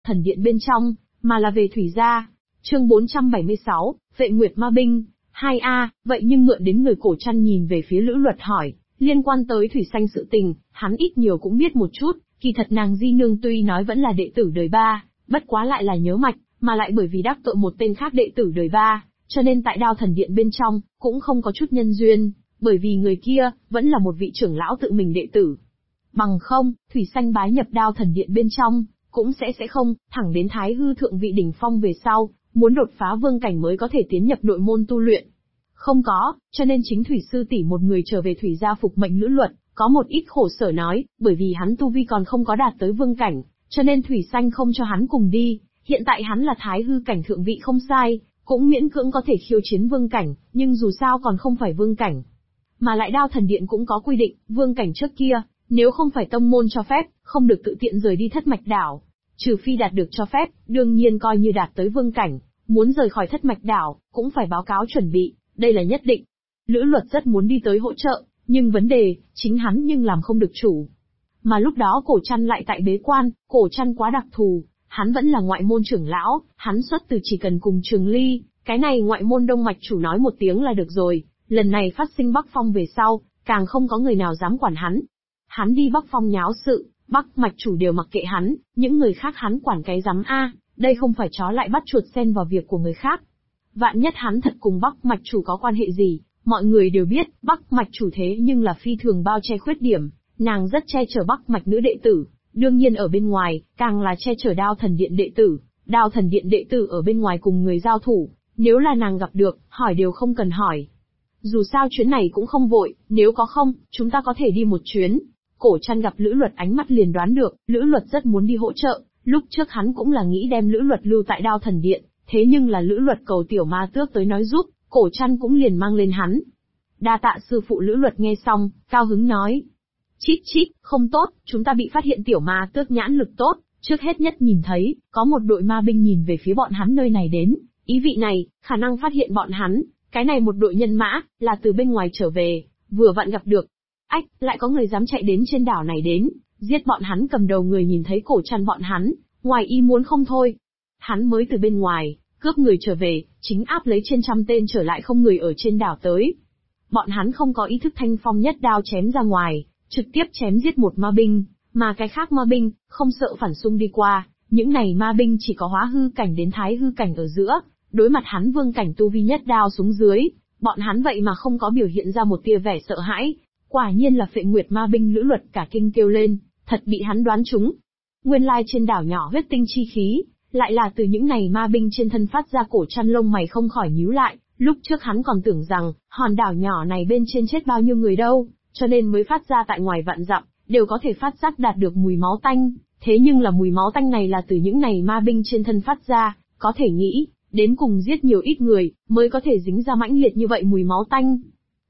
thần điện bên trong, mà là về Thủy gia. Chương 476, Vệ Nguyệt Ma Binh. 2A, vậy nhưng mượn đến người Cổ Trăn nhìn về phía Lữ Luật hỏi, liên quan tới Thủy Xanh sự tình, hắn ít nhiều cũng biết một chút, kỳ thật nàng di nương tuy nói vẫn là đệ tử đời 3, bất quá lại là nhớ mạch, mà lại bởi vì đắc tội một tên khác đệ tử đời 3, cho nên tại Đao Thần Điện bên trong, cũng không có chút nhân duyên, bởi vì người kia, vẫn là một vị trưởng lão tự mình đệ tử. Bằng không, Thủy Xanh bái nhập Đao Thần Điện bên trong, cũng sẽ không, thẳng đến Thái Hư Thượng Vị đỉnh phong về sau, muốn đột phá vương cảnh mới có thể tiến nhập nội môn tu luyện. Không có, cho nên chính Thủy sư tỷ một người trở về Thủy gia phục mệnh Lữ Luật, có một ít khổ sở nói, bởi vì hắn tu vi còn không có đạt tới vương cảnh, cho nên Thủy Xanh không cho hắn cùng đi, hiện tại hắn là Thái Hư cảnh thượng vị không sai, cũng miễn cưỡng có thể khiêu chiến vương cảnh, nhưng dù sao còn không phải vương cảnh. Mà lại Đao Thần Điện cũng có quy định, vương cảnh trước kia, nếu không phải tông môn cho phép, không được tự tiện rời đi Thất Mạch Đảo. Trừ phi đạt được cho phép, đương nhiên coi như đạt tới vương cảnh, muốn rời khỏi Thất Mạch Đảo, cũng phải báo cáo chuẩn bị, đây là nhất định. Lữ Luật rất muốn đi tới hỗ trợ, nhưng vấn đề, chính hắn nhưng làm không được chủ. Mà lúc đó Cổ Trăn lại tại bế quan, Cổ Trăn quá đặc thù, hắn vẫn là ngoại môn trưởng lão, hắn xuất từ chỉ cần cùng Trường Ly, cái này ngoại môn đông mạch chủ nói một tiếng là được rồi, lần này phát sinh Bắc Phong về sau, càng không có người nào dám quản hắn. Hắn đi Bắc Phong nháo sự, Bắc mạch chủ đều mặc kệ hắn, những người khác hắn quản cái rắm a, đây không phải chó lại bắt chuột xen vào việc của người khác. Vạn nhất hắn thật cùng Bắc mạch chủ có quan hệ gì, mọi người đều biết, Bắc mạch chủ thế nhưng là phi thường bao che khuyết điểm, nàng rất che chở Bắc mạch nữ đệ tử, đương nhiên ở bên ngoài, càng là che chở Đao Thần Điện đệ tử. Đao Thần Điện đệ tử ở bên ngoài cùng người giao thủ, nếu là nàng gặp được, hỏi đều không cần hỏi. Dù sao chuyến này cũng không vội, nếu có không, chúng ta có thể đi một chuyến. Cổ Trăn gặp Lữ Luật ánh mắt liền đoán được, Lữ Luật rất muốn đi hỗ trợ, lúc trước hắn cũng là nghĩ đem Lữ Luật lưu tại Đao Thần Điện, thế nhưng là Lữ Luật cầu tiểu ma tước tới nói giúp, Cổ Trăn cũng liền mang lên hắn. Đa tạ sư phụ. Lữ Luật nghe xong, cao hứng nói. Chít chít, không tốt, chúng ta bị phát hiện. Tiểu ma tước nhãn lực tốt, trước hết nhất nhìn thấy, có một đội ma binh nhìn về phía bọn hắn nơi này đến, ý vị này, khả năng phát hiện bọn hắn, cái này một đội nhân mã, là từ bên ngoài trở về, vừa vặn gặp được. Ách, lại có người dám chạy đến trên đảo này đến, giết bọn hắn. Cầm đầu người nhìn thấy Cổ Trăn bọn hắn, ngoài ý muốn không thôi. Hắn mới từ bên ngoài, cướp người trở về, chính áp lấy trên 100 tên trở lại không người ở trên đảo tới. Bọn hắn không có ý thức thanh phong nhất đao chém ra ngoài, trực tiếp chém giết một ma binh, mà cái khác ma binh, không sợ phản xung đi qua, những này ma binh chỉ có hóa hư cảnh đến thái hư cảnh ở giữa, đối mặt hắn vương cảnh tu vi nhất đao xuống dưới, bọn hắn vậy mà không có biểu hiện ra một tia vẻ sợ hãi, quả nhiên là Phệ Nguyệt ma binh. Lữ Luật cả kinh kêu lên, thật bị hắn đoán trúng. Nguyên lai trên đảo nhỏ huyết tinh chi khí, lại là từ những này ma binh trên thân phát ra. Cổ Trăn lông mày không khỏi nhíu lại, lúc trước hắn còn tưởng rằng, hòn đảo nhỏ này bên trên chết bao nhiêu người đâu, cho nên mới phát ra tại ngoài vạn dặm, đều có thể phát giác đạt được mùi máu tanh, thế nhưng là mùi máu tanh này là từ những này ma binh trên thân phát ra, có thể nghĩ, đến cùng giết nhiều ít người, mới có thể dính ra mãnh liệt như vậy mùi máu tanh.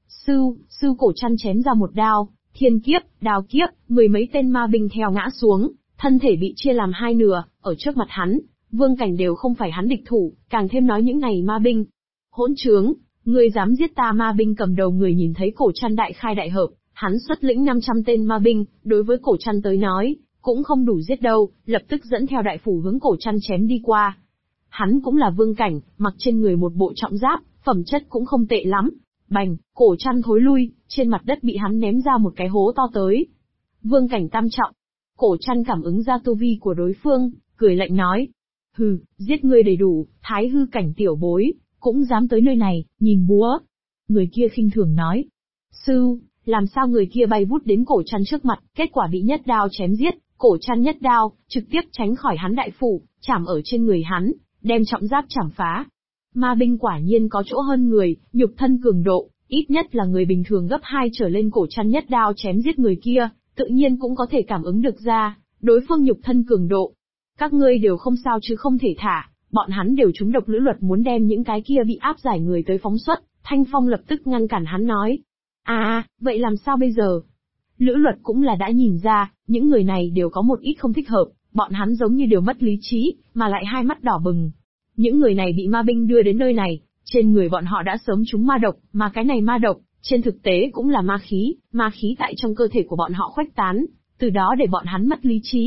Sư. Cổ Trăn chém ra một đao, thiên kiếp, đao kiếp, mười mấy tên ma binh theo ngã xuống, thân thể bị chia làm hai nửa, ở trước mặt hắn, vương cảnh đều không phải hắn địch thủ, càng thêm nói những này ma binh. Hỗn trướng, ngươi dám giết ta! Ma binh cầm đầu người nhìn thấy Cổ Trăn đại khai đại hợp, hắn xuất lĩnh 500 tên ma binh, đối với Cổ Trăn tới nói, cũng không đủ giết đâu, lập tức dẫn theo đại phủ hướng Cổ Trăn chém đi qua. Hắn cũng là vương cảnh, mặc trên người một bộ trọng giáp, phẩm chất cũng không tệ lắm. Bành, Cổ Trăn thối lui, trên mặt đất bị hắn ném ra một cái hố to tới. Vương cảnh tam trọng. Cổ Trăn cảm ứng ra tu vi của đối phương, cười lạnh nói. Hừ, giết ngươi đầy đủ, thái hư cảnh tiểu bối, cũng dám tới nơi này, nhìn búa. Người kia khinh thường nói. Sư, làm sao? Người kia bay vút đến Cổ Trăn trước mặt, kết quả bị nhất đao chém giết. Cổ Trăn nhất đao, trực tiếp tránh khỏi hắn đại phủ, chảm ở trên người hắn, đem trọng giáp chảm phá. Ma binh quả nhiên có chỗ hơn người, nhục thân cường độ, ít nhất là người bình thường gấp 2 trở lên. Cổ Trăn nhất đao chém giết người kia, tự nhiên cũng có thể cảm ứng được ra, đối phương nhục thân cường độ. Các ngươi đều không sao chứ? Không thể thả, bọn hắn đều trúng độc. Lữ Luật muốn đem những cái kia bị áp giải người tới phóng xuất, Thanh Phong lập tức ngăn cản hắn nói. Vậy làm sao bây giờ? Lữ Luật cũng là đã nhìn ra, những người này đều có một ít không thích hợp, bọn hắn giống như đều mất lý trí, mà lại hai mắt đỏ bừng. Những người này bị ma binh đưa đến nơi này, trên người bọn họ đã sớm trúng ma độc, mà cái này ma độc, trên thực tế cũng là ma khí tại trong cơ thể của bọn họ khuếch tán, từ đó để bọn hắn mất lý trí,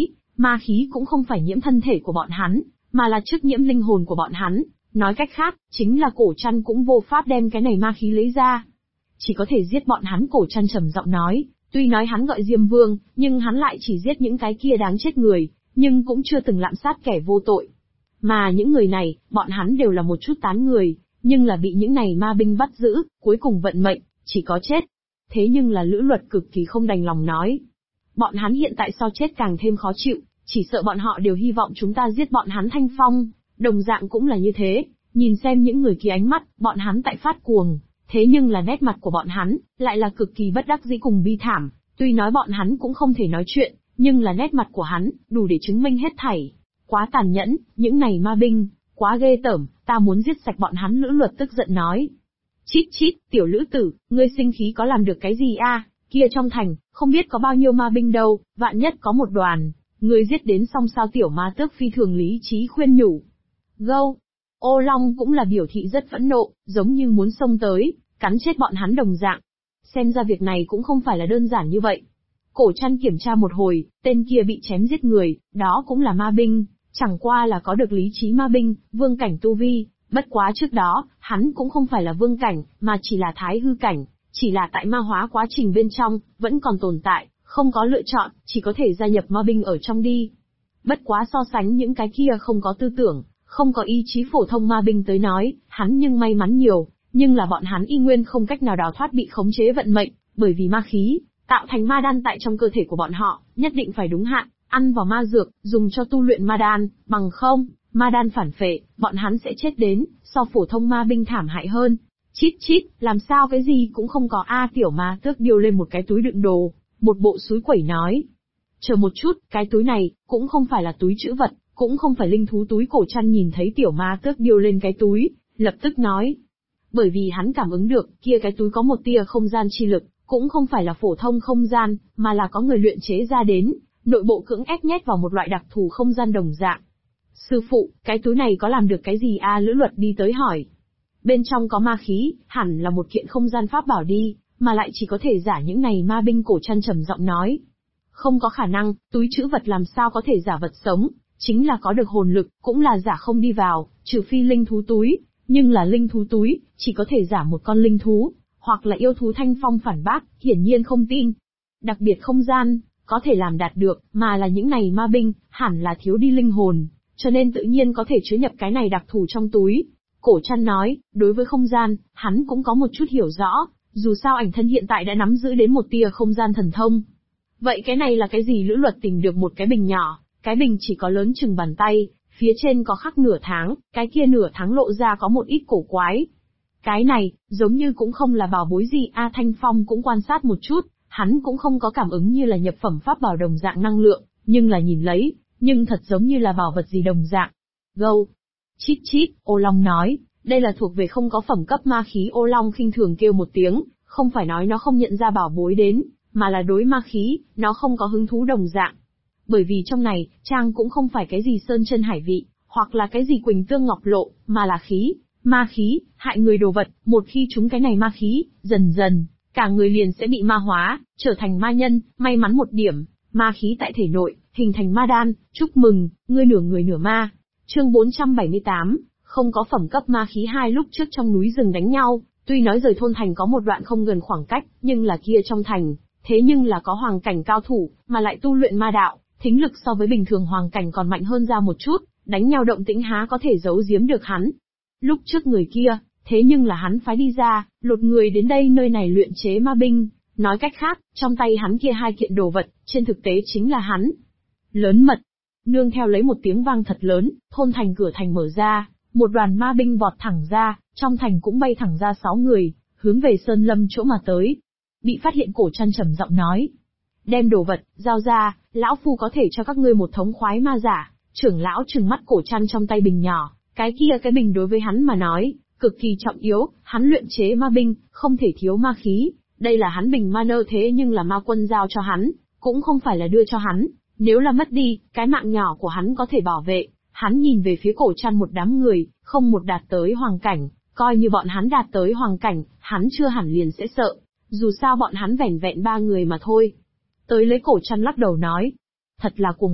Ma khí cũng không phải nhiễm thân thể của bọn hắn, mà là trước nhiễm linh hồn của bọn hắn. Nói cách khác, chính là Cổ Trăn cũng vô pháp đem cái này ma khí lấy ra. Chỉ có thể giết bọn hắn. Cổ Trăn trầm giọng nói, tuy nói hắn gọi Diêm Vương, nhưng hắn lại chỉ giết những cái kia đáng chết người, nhưng cũng chưa từng lạm sát kẻ vô tội. Mà những người này, bọn hắn đều là một chút tán người, nhưng là bị những này ma binh bắt giữ, cuối cùng vận mệnh, chỉ có chết. Thế nhưng là Lữ Luật cực kỳ không đành lòng nói. Bọn hắn hiện tại so chết càng thêm khó chịu, chỉ sợ bọn họ đều hy vọng chúng ta giết bọn hắn thanh phong, đồng dạng cũng là như thế, nhìn xem những người kia ánh mắt, bọn hắn tại phát cuồng, thế nhưng là nét mặt của bọn hắn, lại là cực kỳ bất đắc dĩ cùng bi thảm, tuy nói bọn hắn cũng không thể nói chuyện, nhưng là nét mặt của hắn, đủ để chứng minh hết thảy. Quá tàn nhẫn, những này ma binh, quá ghê tởm, ta muốn giết sạch bọn hắn. Lữ Luật tức giận nói. Chít chít, tiểu Lữ tử, ngươi sinh khí có làm được cái gì a? Kia trong thành, không biết có bao nhiêu ma binh đâu, vạn nhất có một đoàn, ngươi giết đến xong sao? Tiểu Ma Tước phi thường lý trí khuyên nhủ. Gâu! Ô Long cũng là biểu thị rất phẫn nộ, giống như muốn xông tới, cắn chết bọn hắn đồng dạng. Xem ra việc này cũng không phải là đơn giản như vậy. Cổ Trăn kiểm tra một hồi, tên kia bị chém giết người, đó cũng là ma binh, chẳng qua là có được lý trí ma binh, vương cảnh tu vi, bất quá trước đó, hắn cũng không phải là vương cảnh, mà chỉ là thái hư cảnh, chỉ là tại ma hóa quá trình bên trong, vẫn còn tồn tại, không có lựa chọn, chỉ có thể gia nhập ma binh ở trong đi. Bất quá so sánh những cái kia không có tư tưởng, không có ý chí phổ thông ma binh tới nói, hắn nhưng may mắn nhiều, nhưng là bọn hắn y nguyên không cách nào đào thoát bị khống chế vận mệnh, bởi vì ma khí tạo thành ma đan tại trong cơ thể của bọn họ, nhất định phải đúng hạn, ăn vào ma dược, dùng cho tu luyện ma đan, bằng không, ma đan phản phệ, bọn hắn sẽ chết đến, so phổ thông ma binh thảm hại hơn. Chít chít, làm sao cái gì cũng không có a? Tiểu Ma Tước điêu lên một cái túi đựng đồ, một bộ xúi quẩy nói. Chờ một chút, cái túi này, cũng không phải là túi trữ vật, cũng không phải linh thú túi. Cổ Trăn nhìn thấy Tiểu Ma Tước điêu lên cái túi, lập tức nói. Bởi vì hắn cảm ứng được, kia cái túi có một tia không gian chi lực, cũng không phải là phổ thông không gian, mà là có người luyện chế ra đến, nội bộ cưỡng ép nhét vào một loại đặc thù không gian đồng dạng. Sư phụ, cái túi này có làm được cái gì a? Lữ Luật đi tới hỏi. Bên trong có ma khí, hẳn là một kiện không gian pháp bảo đi, mà lại chỉ có thể giả những này ma binh. Cổ Trăn trầm giọng nói. Không có khả năng, túi trữ vật làm sao có thể giả vật sống, chính là có được hồn lực, cũng là giả không đi vào, trừ phi linh thú túi, nhưng là linh thú túi, chỉ có thể giả một con linh thú, hoặc là yêu thú. Thanh Phong phản bác, hiển nhiên không tin. Đặc biệt không gian, có thể làm đạt được, mà là những này ma binh, hẳn là thiếu đi linh hồn, cho nên tự nhiên có thể chứa nhập cái này đặc thù trong túi. Cổ Trăn nói, đối với không gian, hắn cũng có một chút hiểu rõ, dù sao ảnh thân hiện tại đã nắm giữ đến một tia không gian thần thông. Vậy cái này là cái gì? Lữ Luật tìm được một cái bình nhỏ, cái bình chỉ có lớn chừng bàn tay, phía trên có khắc nửa tháng, cái kia nửa tháng lộ ra có một ít cổ quái. Cái này, giống như cũng không là bảo bối gì a? Thanh Phong cũng quan sát một chút, hắn cũng không có cảm ứng như là nhập phẩm pháp bảo đồng dạng năng lượng, nhưng là nhìn lấy, nhưng thật giống như là bảo vật gì đồng dạng. Gâu! Chít chít, Ô Long nói, đây là thuộc về không có phẩm cấp ma khí. Ô Long khinh thường kêu một tiếng, không phải nói nó không nhận ra bảo bối đến, mà là đối ma khí, nó không có hứng thú đồng dạng. Bởi vì trong này, trang cũng không phải cái gì sơn chân hải vị, hoặc là cái gì quỳnh tương ngọc lộ, mà là khí, ma khí, hại người đồ vật. Một khi chúng cái này ma khí, dần dần, cả người liền sẽ bị ma hóa, trở thành ma nhân. May mắn một điểm, ma khí tại thể nội, hình thành ma đan. Chúc mừng, ngươi nửa người nửa ma. Chương 478, không có phẩm cấp ma khí. Hai lúc trước trong núi rừng đánh nhau, tuy nói rời thôn thành có một đoạn không gần khoảng cách, nhưng là kia trong thành, thế nhưng là có hoàng cảnh cao thủ, mà lại tu luyện ma đạo, thính lực so với bình thường hoàng cảnh còn mạnh hơn ra một chút, đánh nhau động tĩnh há có thể giấu giếm được hắn. Lúc trước người kia, thế nhưng là hắn phái đi ra, lột người đến đây nơi này luyện chế ma binh, nói cách khác, trong tay hắn kia hai kiện đồ vật, trên thực tế chính là hắn. Lớn mật. Nương theo lấy một tiếng vang thật lớn, thôn thành cửa thành mở ra, một đoàn ma binh vọt thẳng ra, trong thành cũng bay thẳng ra 6 người, hướng về Sơn Lâm chỗ mà tới. Bị phát hiện. Cổ Trăn trầm giọng nói. Đem đồ vật, giao ra, lão phu có thể cho các ngươi một thống khoái ma giả. Trưởng lão trừng mắt Cổ Trăn trong tay bình nhỏ, cái kia cái bình đối với hắn mà nói, cực kỳ trọng yếu, hắn luyện chế ma binh, không thể thiếu ma khí, đây là hắn bình ma nơ thế nhưng là ma quân giao cho hắn, cũng không phải là đưa cho hắn, nếu là mất đi, cái mạng nhỏ của hắn có thể bảo vệ. Hắn nhìn về phía Cổ Trăn. Một đám người, không một đạt tới hoàng cảnh, coi như bọn hắn đạt tới hoàng cảnh, hắn chưa hẳn liền sẽ sợ, dù sao bọn hắn vẻn vẹn 3 người mà thôi. Tới lấy. Cổ Trăn lắc đầu nói, thật là cuồng vọng,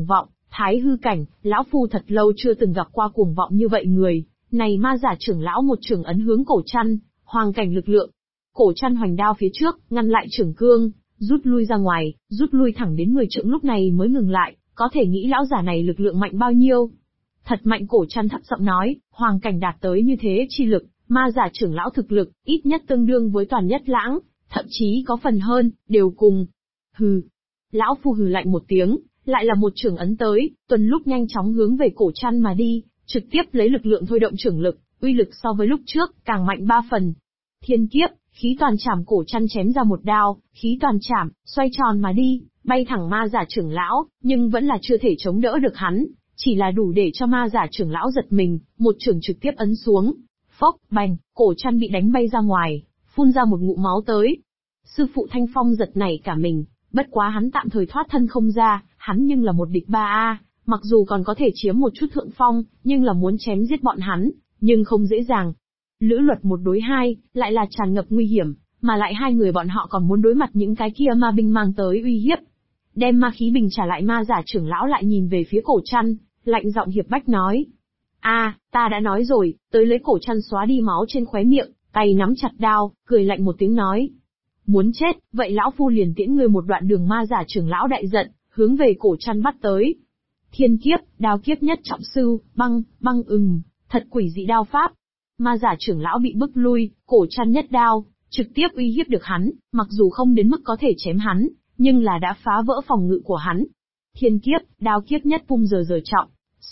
Thái hư cảnh, lão phu thật lâu chưa từng gặp qua cuồng vọng như vậy người. Này ma giả trưởng lão một trường ấn hướng Cổ Trăn, hoàng cảnh lực lượng. Cổ Trăn hoành đao phía trước, ngăn lại trưởng cương, rút lui ra ngoài, rút lui thẳng đến 10 trượng lúc này mới ngừng lại, có thể nghĩ lão giả này lực lượng mạnh bao nhiêu. Thật mạnh. Cổ Trăn thấp giọng nói, hoàng cảnh đạt tới như thế chi lực, ma giả trưởng lão thực lực, ít nhất tương đương với toàn nhất lãng, thậm chí có phần hơn, đều cùng. Hừ. Lão phu hừ lạnh một tiếng, lại là một trường ấn tới, tuần lúc nhanh chóng hướng về Cổ Trăn mà đi, trực tiếp lấy lực lượng thôi động trưởng lực, uy lực so với lúc trước, càng mạnh 3 phần. Thiên kiếp, khí toàn chảm. Cổ Trăn chém ra một đao, khí toàn chảm, xoay tròn mà đi, bay thẳng ma giả trưởng lão, nhưng vẫn là chưa thể chống đỡ được hắn, chỉ là đủ để cho ma giả trưởng lão giật mình, một trường trực tiếp ấn xuống. Phốc, bành, Cổ Trăn bị đánh bay ra ngoài, phun ra một ngụm máu tới. Sư phụ Thanh Phong giật nảy cả mình, bất quá hắn tạm thời thoát thân không ra, hắn nhưng là một địch 3A, mặc dù còn có thể chiếm một chút thượng phong, nhưng là muốn chém giết bọn hắn, nhưng không dễ dàng. Lữ luật 1 đối 2, lại là tràn ngập nguy hiểm, mà lại hai người bọn họ còn muốn đối mặt những cái kia ma binh mang tới uy hiếp. Đem ma khí bình trả lại. Ma giả trưởng lão lại nhìn về phía Cổ Trăn, lạnh giọng hiệp bách nói. Ta đã nói rồi, tới lấy. Cổ Trăn xóa đi máu trên khóe miệng, tay nắm chặt đao, cười lạnh một tiếng nói. Muốn chết, vậy lão phu liền tiễn ngươi một đoạn đường. Ma giả trưởng lão đại giận, hướng về Cổ Trăn bắt tới. Thiên kiếp, đao kiếp nhất trọng sư, băng, thật quỷ dị đao pháp. Ma giả trưởng lão bị bức lui, Cổ Trăn nhất đao, trực tiếp uy hiếp được hắn, mặc dù không đến mức có thể chém hắn, nhưng là đã phá vỡ phòng ngự của hắn. Thiên kiếp, đao kiếp nhất vung giờ trọng.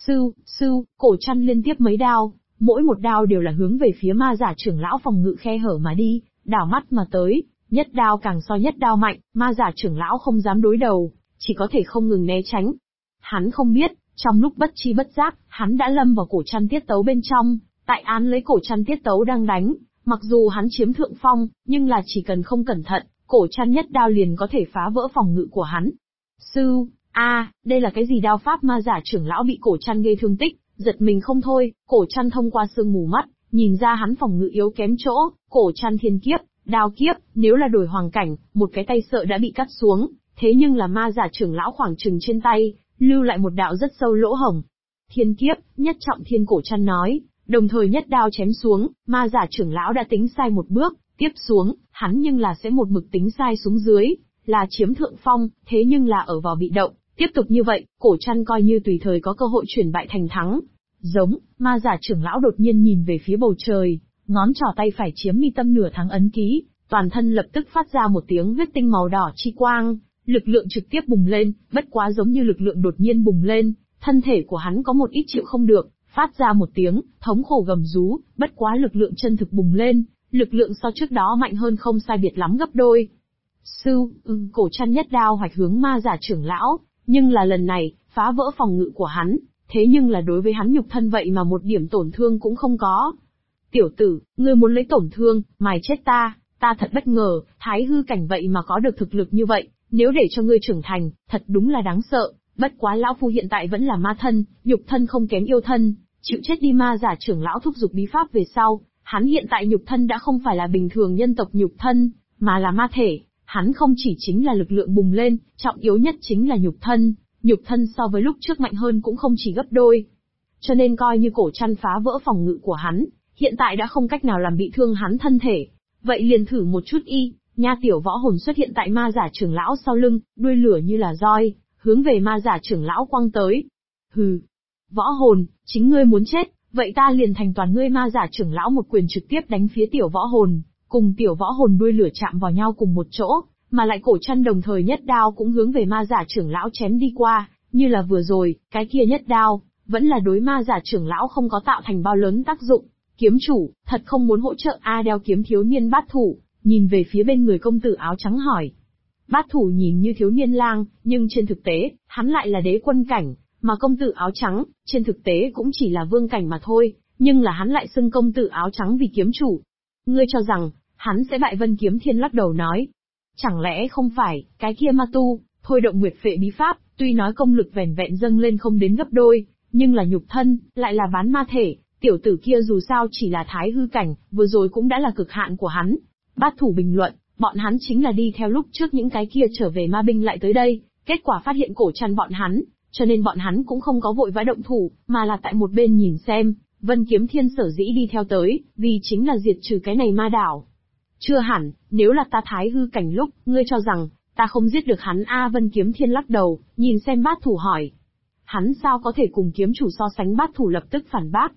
Cổ Trăn liên tiếp mấy đao, mỗi một đao đều là hướng về phía ma giả trưởng lão phòng ngự khe hở mà đi, đảo mắt mà tới, nhất đao càng so nhất đao mạnh, ma giả trưởng lão không dám đối đầu, chỉ có thể không ngừng né tránh. Hắn không biết, trong lúc bất chi bất giác, hắn đã lâm vào Cổ Trăn tiết tấu bên trong, tại án lấy Cổ Trăn tiết tấu đang đánh, mặc dù hắn chiếm thượng phong, nhưng là chỉ cần không cẩn thận, Cổ Trăn nhất đao liền có thể phá vỡ phòng ngự của hắn. Đây là cái gì đao pháp? Ma giả trưởng lão bị Cổ Trăn gây thương tích, giật mình không thôi. Cổ Trăn thông qua sương mù mắt, nhìn ra hắn phòng ngự yếu kém chỗ. Cổ Trăn thiên kiếp, đao kiếp, nếu là đổi hoàng cảnh, một cái tay sợ đã bị cắt xuống, thế nhưng là ma giả trưởng lão khoảng chừng trên tay, lưu lại một đạo rất sâu lỗ hổng. Thiên kiếp, nhất trọng thiên. Cổ Trăn nói, đồng thời nhất đao chém xuống. Ma giả trưởng lão đã tính sai một bước, tiếp xuống, hắn nhưng là sẽ một mực tính sai xuống dưới, là chiếm thượng phong, thế nhưng là ở vào bị động. Tiếp tục như vậy, Cổ Trăn coi như tùy thời có cơ hội chuyển bại thành thắng. Ma giả trưởng lão đột nhiên nhìn về phía bầu trời, ngón trỏ tay phải chiếm mi tâm nửa tháng ấn ký, toàn thân lập tức phát ra một tiếng huyết tinh màu đỏ chi quang, lực lượng trực tiếp bùng lên, bất quá giống như lực lượng đột nhiên bùng lên, thân thể của hắn có một ít chịu không được, phát ra một tiếng thống khổ gầm rú, bất quá lực lượng chân thực bùng lên, lực lượng so trước đó mạnh hơn không sai biệt lắm gấp đôi. Cổ Trăn nhất đao hoạch hướng ma giả trưởng lão, nhưng là lần này, phá vỡ phòng ngự của hắn, thế nhưng là đối với hắn nhục thân vậy mà một điểm tổn thương cũng không có. Tiểu tử, ngươi muốn lấy tổn thương, mài chết ta thật bất ngờ, thái hư cảnh vậy mà có được thực lực như vậy, nếu để cho ngươi trưởng thành, thật đúng là đáng sợ, bất quá lão phu hiện tại vẫn là ma thân, nhục thân không kém yêu thân, chịu chết đi. Ma giả trưởng lão thúc giục bí pháp về sau, hắn hiện tại nhục thân đã không phải là bình thường nhân tộc nhục thân, mà là ma thể. Hắn không chỉ chính là lực lượng bùng lên, trọng yếu nhất chính là nhục thân so với lúc trước mạnh hơn cũng không chỉ gấp đôi. Cho nên coi như Cổ Trăn phá vỡ phòng ngự của hắn, hiện tại đã không cách nào làm bị thương hắn thân thể. Vậy liền thử một chút nha. Tiểu võ hồn xuất hiện tại ma giả trưởng lão sau lưng, đuôi lửa như là roi, hướng về ma giả trưởng lão quăng tới. Hừ, võ hồn, chính ngươi muốn chết, vậy ta liền thành toàn ngươi. Ma giả trưởng lão một quyền trực tiếp đánh phía tiểu võ hồn, cùng tiểu võ hồn đuôi lửa chạm vào nhau cùng một chỗ, mà lại Cổ Trăn đồng thời nhất đao cũng hướng về ma giả trưởng lão chém đi qua, như là vừa rồi, cái kia nhất đao, vẫn là đối ma giả trưởng lão không có tạo thành bao lớn tác dụng. Kiếm chủ, thật không muốn hỗ trợ đeo kiếm thiếu niên Bát Thủ, nhìn về phía bên người công tử áo trắng hỏi. Bát Thủ nhìn như thiếu niên lang, nhưng trên thực tế, hắn lại là đế quân cảnh, mà công tử áo trắng, trên thực tế cũng chỉ là vương cảnh mà thôi, nhưng là hắn lại xưng công tử áo trắng vì kiếm chủ. Ngươi cho rằng, hắn sẽ bại? Vân Kiếm Thiên lắc đầu nói. Chẳng lẽ không phải, cái kia ma tu, thôi động nguyệt phệ bí pháp, tuy nói công lực vẻn vẹn dâng lên không đến gấp đôi, nhưng là nhục thân, lại là bán ma thể, tiểu tử kia dù sao chỉ là thái hư cảnh, vừa rồi cũng đã là cực hạn của hắn. Bát Thủ bình luận, bọn hắn chính là đi theo lúc trước những cái kia trở về ma binh lại tới đây, kết quả phát hiện Cổ Trăn bọn hắn, cho nên bọn hắn cũng không có vội vã động thủ, mà là tại một bên nhìn xem. Vân Kiếm Thiên sở dĩ đi theo tới, vì chính là diệt trừ cái này ma đảo. Chưa hẳn, nếu là ta thái hư cảnh lúc, ngươi cho rằng, ta không giết được hắn Vân Kiếm Thiên lắc đầu, nhìn xem bát thủ hỏi. Hắn sao có thể cùng kiếm chủ so sánh, bát thủ lập tức phản bác.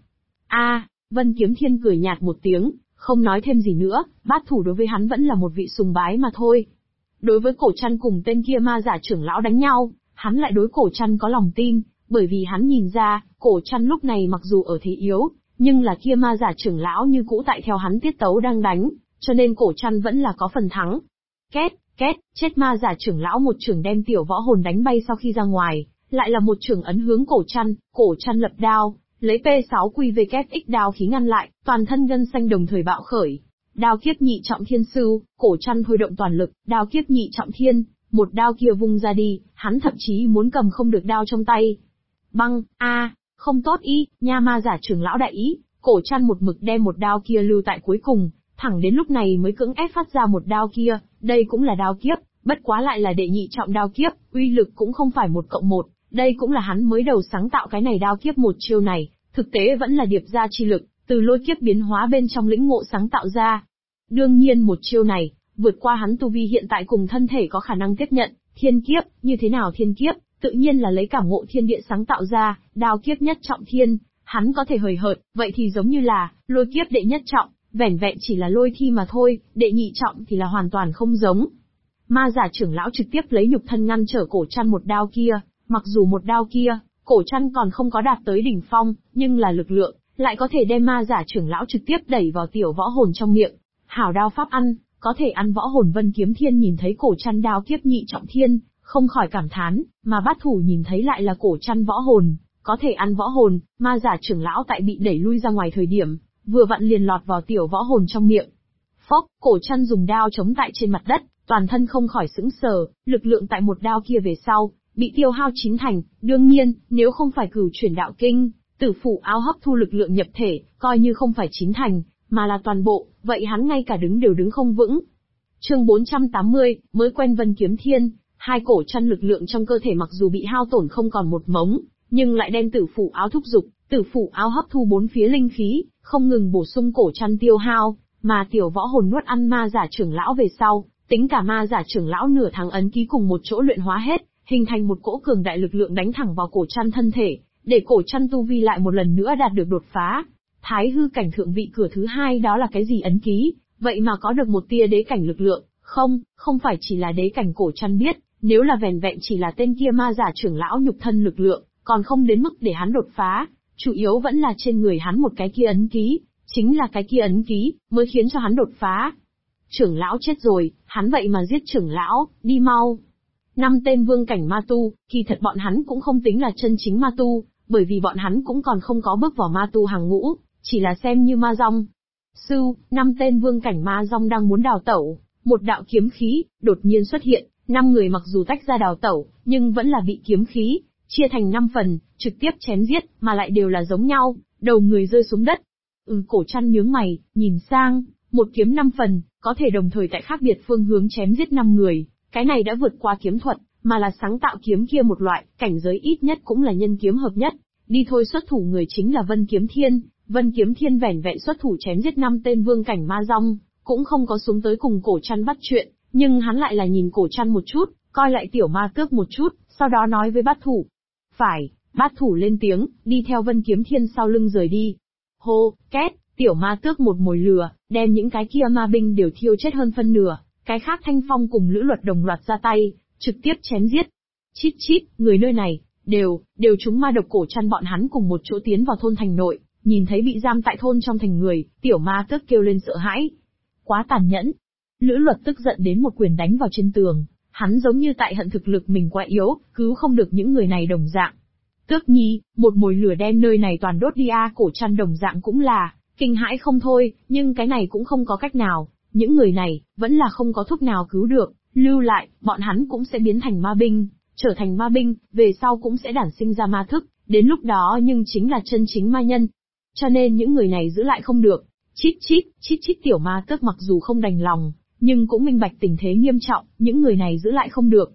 Vân Kiếm Thiên cười nhạt một tiếng, không nói thêm gì nữa, bát thủ đối với hắn vẫn là một vị sùng bái mà thôi. Đối với Cổ Trăn cùng tên kia ma giả trưởng lão đánh nhau, hắn lại đối Cổ Trăn có lòng tin, bởi vì hắn nhìn ra, Cổ Trăn lúc này mặc dù ở thế yếu, nhưng là kia ma giả trưởng lão như cũ tại theo hắn tiết tấu đang đánh, cho nên Cổ Trăn vẫn là có phần thắng. Két, chết ma giả trưởng lão một chưởng đem tiểu võ hồn đánh bay sau khi ra ngoài, lại là một chưởng ấn hướng Cổ Trăn lập đao, lấy P6QVX đao khí ngăn lại, toàn thân gân xanh đồng thời bạo khởi. Đao kiếp nhị trọng thiên sư, Cổ Trăn thôi động toàn lực, đao kiếp nhị trọng thiên, một đao kia vung ra đi, hắn thậm chí muốn cầm không được đao trong tay. Băng, không tốt nha ma giả trưởng lão đại ý, Cổ Trăn một mực đem một đao kia lưu tại cuối cùng, thẳng đến lúc này mới cưỡng ép phát ra một đao kia, đây cũng là đao kiếp, bất quá lại là đệ nhị trọng đao kiếp, uy lực cũng không phải 1+1, đây cũng là hắn mới đầu sáng tạo cái này đao kiếp một chiêu này, thực tế vẫn là điệp ra chi lực, từ lôi kiếp biến hóa bên trong lĩnh ngộ sáng tạo ra. Đương nhiên một chiêu này, vượt qua hắn tu vi hiện tại cùng thân thể có khả năng tiếp nhận, thiên kiếp, như thế nào thiên kiếp, tự nhiên là lấy cảm ngộ thiên địa sáng tạo ra, đao kiếp nhất trọng thiên, hắn có thể hời hợt, vậy thì giống như là, lôi kiếp đệ nhất trọng, vẻn vẹn chỉ là lôi thi mà thôi, đệ nhị trọng thì là hoàn toàn không giống. Ma giả trưởng lão trực tiếp lấy nhục thân ngăn trở Cổ Trăn một đao kia, mặc dù một đao kia, Cổ Trăn còn không có đạt tới đỉnh phong, nhưng là lực lượng, lại có thể đem ma giả trưởng lão trực tiếp đẩy vào tiểu võ hồn trong miệng. Hảo đao pháp ăn, có thể ăn võ hồn. Vân Kiếm Thiên nhìn thấy Cổ Trăn đao kiếp nhị trọng thiên, không khỏi cảm thán, mà bát thủ nhìn thấy lại là Cổ Trăn võ hồn, có thể ăn võ hồn, ma giả trưởng lão tại bị đẩy lui ra ngoài thời điểm, vừa vặn liền lọt vào tiểu võ hồn trong miệng. Phốc, Cổ Trăn dùng đao chống tại trên mặt đất, toàn thân không khỏi sững sờ, lực lượng tại một đao kia về sau, bị tiêu hao chín thành, đương nhiên, nếu không phải cửu chuyển đạo kinh, tử phủ áo hấp thu lực lượng nhập thể, coi như không phải chín thành, mà là toàn bộ, vậy hắn ngay cả đứng đều đứng không vững. Chương 480, mới quen Vân Kiếm Thiên, hai Cổ Trăn lực lượng trong cơ thể mặc dù bị hao tổn không còn một mống, nhưng lại đem tử phủ áo thúc dục, tử phủ áo hấp thu bốn phía linh khí, không ngừng bổ sung Cổ Trăn tiêu hao, mà tiểu võ hồn nuốt ăn ma giả trưởng lão về sau, tính cả ma giả trưởng lão nửa tháng ấn ký cùng một chỗ luyện hóa hết, hình thành một cỗ cường đại lực lượng đánh thẳng vào Cổ Trăn thân thể, để Cổ Trăn tu vi lại một lần nữa đạt được đột phá. Thái hư cảnh thượng vị cửa thứ hai đó là cái gì ấn ký, vậy mà có được một tia đế cảnh lực lượng, không phải chỉ là đế cảnh. Cổ Trăn biết, nếu là vẻn vẹn chỉ là tên kia ma giả trưởng lão nhục thân lực lượng, còn không đến mức để hắn đột phá, chủ yếu vẫn là trên người hắn một cái kia ấn ký, chính là cái kia ấn ký, mới khiến cho hắn đột phá. Trưởng lão chết rồi, hắn vậy mà giết trưởng lão, đi mau. 5 tên vương cảnh ma tu, kỳ thật bọn hắn cũng không tính là chân chính ma tu, bởi vì bọn hắn cũng còn không có bước vào ma tu hàng ngũ, chỉ là xem như ma dong. 5 tên vương cảnh ma dong đang muốn đào tẩu, một đạo kiếm khí đột nhiên xuất hiện, 5 người mặc dù tách ra đào tẩu, nhưng vẫn là bị kiếm khí chia thành 5 phần, trực tiếp chém giết, mà lại đều là giống nhau, đầu người rơi xuống đất. Cổ Trăn nhướng mày, nhìn sang, một kiếm 5 phần, có thể đồng thời tại khác biệt phương hướng chém giết 5 người, cái này đã vượt qua kiếm thuật, mà là sáng tạo kiếm kia một loại, cảnh giới ít nhất cũng là nhân kiếm hợp nhất. Đi thôi, xuất thủ người chính là Vân Kiếm Thiên. Vân Kiếm Thiên vẻn vẹn xuất thủ chém giết 5 tên vương cảnh ma dong, cũng không có xuống tới cùng Cổ Trăn bắt chuyện, nhưng hắn lại là nhìn Cổ Trăn một chút, coi lại tiểu ma tước một chút, sau đó nói với bát thủ. Phải, bát thủ lên tiếng, đi theo Vân Kiếm Thiên sau lưng rời đi. Hô, két, tiểu ma tước một mồi lửa, đem những cái kia ma binh đều thiêu chết hơn phân nửa, cái khác Thanh Phong cùng Lữ Luật đồng loạt ra tay, trực tiếp chém giết. Chít chít, người nơi này, đều trúng ma độc. Cổ Trăn bọn hắn cùng một chỗ tiến vào thôn thành nội, nhìn thấy bị giam tại thôn trong thành người, tiểu ma tước kêu lên sợ hãi. Quá tàn nhẫn. Lữ Luật tức giận đến một quyền đánh vào trên tường, hắn giống như tại hận thực lực mình quá yếu, cứu không được những người này đồng dạng. Tước Nhi, một mồi lửa đem nơi này toàn đốt đi a. Cổ Trăn đồng dạng cũng là kinh hãi không thôi, nhưng cái này cũng không có cách nào, những người này vẫn là không có thuốc nào cứu được, lưu lại, bọn hắn cũng sẽ biến thành ma binh, trở thành ma binh, về sau cũng sẽ đản sinh ra ma thức, đến lúc đó nhưng chính là chân chính ma nhân. Cho nên những người này giữ lại không được. Chít chít, tiểu ma tước mặc dù không đành lòng, nhưng cũng minh bạch tình thế nghiêm trọng, những người này giữ lại không được.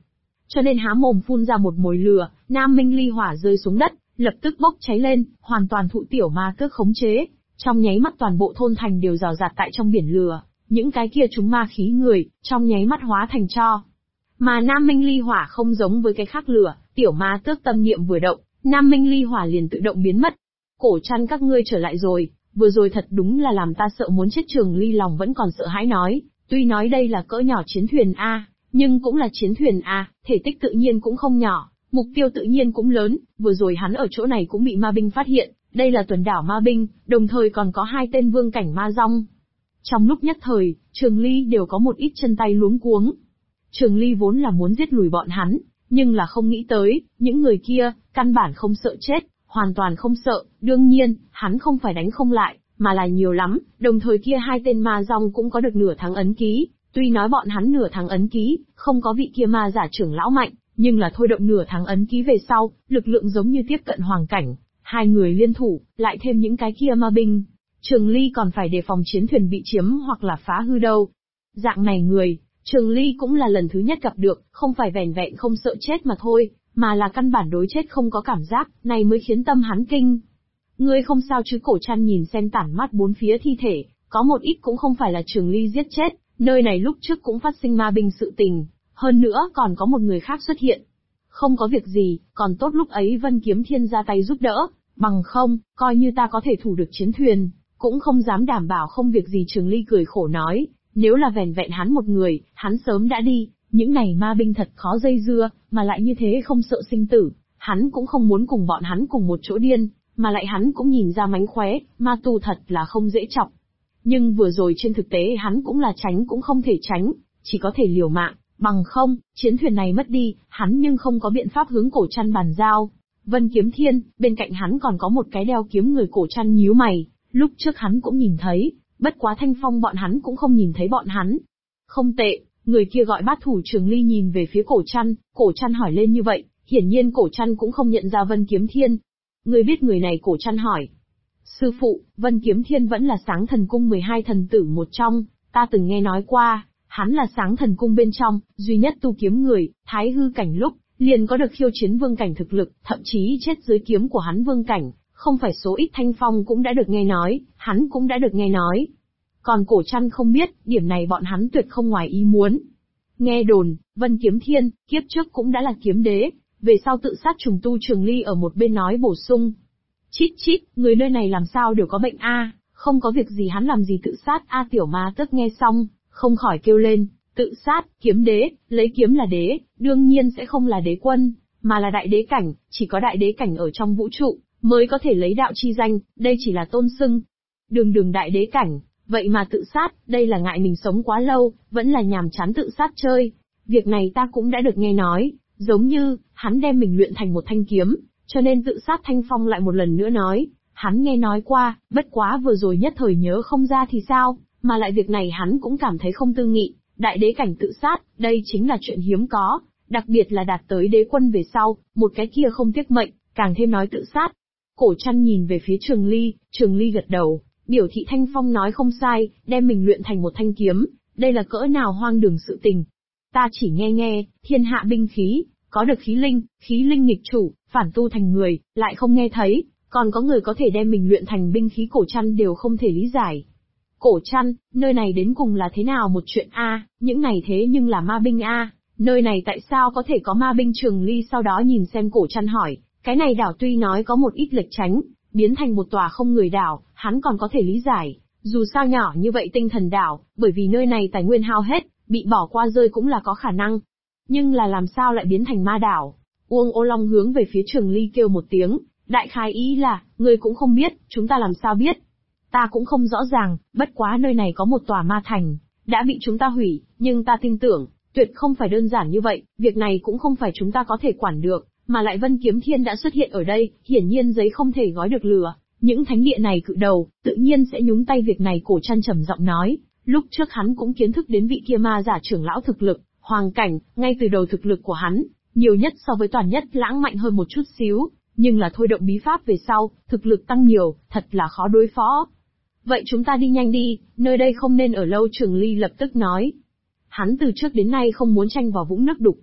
cho nên há mồm phun ra một mồi lửa, Nam Minh ly hỏa rơi xuống đất, lập tức bốc cháy lên, hoàn toàn thụ tiểu ma tước khống chế. Trong nháy mắt toàn bộ thôn thành đều rào rạt tại trong biển lửa, những cái kia chúng ma khí người, trong nháy mắt hóa thành tro. Mà Nam Minh ly hỏa không giống với cái khác lửa, tiểu ma tước tâm niệm vừa động, Nam Minh ly hỏa liền tự động biến mất. Cổ Trăn các ngươi trở lại rồi, vừa rồi thật đúng là làm ta sợ muốn chết. Trường Ly lòng vẫn còn sợ hãi nói, tuy nói đây là cỡ nhỏ chiến thuyền A, nhưng cũng là chiến thuyền A, thể tích tự nhiên cũng không nhỏ, mục tiêu tự nhiên cũng lớn, vừa rồi hắn ở chỗ này cũng bị ma binh phát hiện, đây là tuần đảo ma binh, đồng thời còn có 2 tên vương cảnh ma rong. Trong lúc nhất thời, Trường Ly đều có một ít chân tay luống cuống. Trường Ly vốn là muốn giết lùi bọn hắn, nhưng là không nghĩ tới, những người kia, căn bản không sợ chết, hoàn toàn không sợ, đương nhiên, hắn không phải đánh không lại, mà là nhiều lắm, đồng thời kia 2 tên ma rong cũng có được nửa tháng ấn ký, tuy nói bọn hắn nửa tháng ấn ký, không có vị kia ma giả trưởng lão mạnh, nhưng là thôi động nửa tháng ấn ký về sau, lực lượng giống như tiếp cận hoàng cảnh, 2 người liên thủ, lại thêm những cái kia ma binh. Trường Ly còn phải đề phòng chiến thuyền bị chiếm hoặc là phá hư đâu. Dạng này người, Trường Ly cũng là lần thứ nhất gặp được, không phải vẻn vẹn không sợ chết mà thôi, mà là căn bản đối chết không có cảm giác, này mới khiến tâm hắn kinh. Ngươi không sao chứ? Cổ Trăn nhìn xem tản mát bốn phía thi thể, có một ít cũng không phải là Trường Ly giết chết, nơi này lúc trước cũng phát sinh ma binh sự tình, hơn nữa còn có một người khác xuất hiện. Không có việc gì, còn tốt lúc ấy Vân Kiếm Thiên ra tay giúp đỡ, bằng không, coi như ta có thể thủ được chiến thuyền, cũng không dám đảm bảo không việc gì. Trường Ly cười khổ nói, nếu là vẻn vẹn hắn một người, hắn sớm đã đi, những này ma binh thật khó dây dưa, mà lại như thế không sợ sinh tử, hắn cũng không muốn cùng bọn hắn cùng một chỗ điên, mà lại hắn cũng nhìn ra mánh khóe, ma tu thật là không dễ chọc. Nhưng vừa rồi trên thực tế hắn cũng là tránh cũng không thể tránh, chỉ có thể liều mạng, bằng không, chiến thuyền này mất đi, hắn nhưng không có biện pháp hướng Cổ Trăn bàn giao. Vân Kiếm Thiên, bên cạnh hắn còn có một cái đeo kiếm người. Cổ Trăn nhíu mày, lúc trước hắn cũng nhìn thấy, bất quá Thanh Phong bọn hắn cũng không nhìn thấy bọn hắn. Không tệ, người kia gọi Bát Thủ. Trường Ly nhìn về phía Cổ Trăn hỏi lên như vậy, hiển nhiên Cổ Trăn cũng không nhận ra Vân Kiếm Thiên. Ngươi biết người này? Cổ Trăn hỏi. Sư phụ, Vân Kiếm Thiên vẫn là Sáng Thần Cung 12 thần tử một trong, ta từng nghe nói qua, hắn là Sáng Thần Cung bên trong, duy nhất tu kiếm người, thái hư cảnh lúc, liền có được khiêu chiến vương cảnh thực lực, thậm chí chết dưới kiếm của hắn vương cảnh, không phải số ít. Thanh Phong cũng đã được nghe nói, hắn cũng đã được nghe nói. Còn Cổ Trăn không biết, điểm này bọn hắn tuyệt không ngoài ý muốn. Nghe đồn, Vân Kiếm Thiên, kiếp trước cũng đã là kiếm đế, về sau tự sát trùng tu. Trường Ly ở một bên nói bổ sung. Chít chít, người nơi này làm sao đều có bệnh a, không có việc gì hắn làm gì tự sát a. Tiểu ma tức nghe xong, không khỏi kêu lên, tự sát, kiếm đế, lấy kiếm là đế, đương nhiên sẽ không là đế quân, mà là đại đế cảnh, chỉ có đại đế cảnh ở trong vũ trụ, mới có thể lấy đạo chi danh, đây chỉ là tôn xưng. Đường đại đế cảnh, vậy mà tự sát, đây là ngại mình sống quá lâu, vẫn là nhàm chán tự sát chơi. Việc này ta cũng đã được nghe nói, giống như, hắn đem mình luyện thành một thanh kiếm, cho nên tự sát. Thanh Phong lại một lần nữa nói, hắn nghe nói qua, bất quá vừa rồi nhất thời nhớ không ra thì sao, mà lại việc này hắn cũng cảm thấy không tư nghị, đại đế cảnh tự sát, đây chính là chuyện hiếm có, đặc biệt là đạt tới đế quân về sau, một cái kia không tiếc mệnh, càng thêm nói tự sát. Cổ Trăn nhìn về phía Trường Ly gật đầu, biểu thị Thanh Phong nói không sai, đem mình luyện thành một thanh kiếm, đây là cỡ nào hoang đường sự tình. Ta chỉ nghe, thiên hạ binh khí, có được khí linh nghịch chủ, phản tu thành người, lại không nghe thấy, còn có người có thể đem mình luyện thành binh khí. Cổ Trăn đều không thể lý giải. Cổ Trăn, nơi này đến cùng là thế nào một chuyện a? Những này thế nhưng là ma binh a, nơi này tại sao có thể có ma binh? Trường Ly sau đó nhìn xem Cổ Trăn hỏi, cái này đảo tuy nói có một ít lệch tránh, biến thành một tòa không người đảo, hắn còn có thể lý giải, dù sao nhỏ như vậy tinh thần đảo, bởi vì nơi này tài nguyên hao hết, bị bỏ qua rơi cũng là có khả năng. Nhưng là làm sao lại biến thành ma đảo? Uông Ô Long hướng về phía Trường Ly kêu một tiếng, đại khái ý là, ngươi cũng không biết, chúng ta làm sao biết? Ta cũng không rõ ràng, bất quá nơi này có một tòa ma thành, đã bị chúng ta hủy, nhưng ta tin tưởng, tuyệt không phải đơn giản như vậy, việc này cũng không phải chúng ta có thể quản được, mà lại Vân Kiếm Thiên đã xuất hiện ở đây, hiển nhiên giấy không thể gói được lửa, những thánh địa này cự đầu, tự nhiên sẽ nhúng tay việc này. Cổ Trăn trầm giọng nói, lúc trước hắn cũng kiến thức đến vị kia ma giả trưởng lão thực lực, hoàng cảnh, ngay từ đầu thực lực của hắn, nhiều nhất so với Toàn Nhất Lãng mạnh hơn một chút xíu, nhưng là thôi động bí pháp về sau, thực lực tăng nhiều, thật là khó đối phó. Vậy chúng ta đi nhanh đi, nơi đây không nên ở lâu. Trường Ly lập tức nói. Hắn từ trước đến nay không muốn tranh vào vũng nước đục.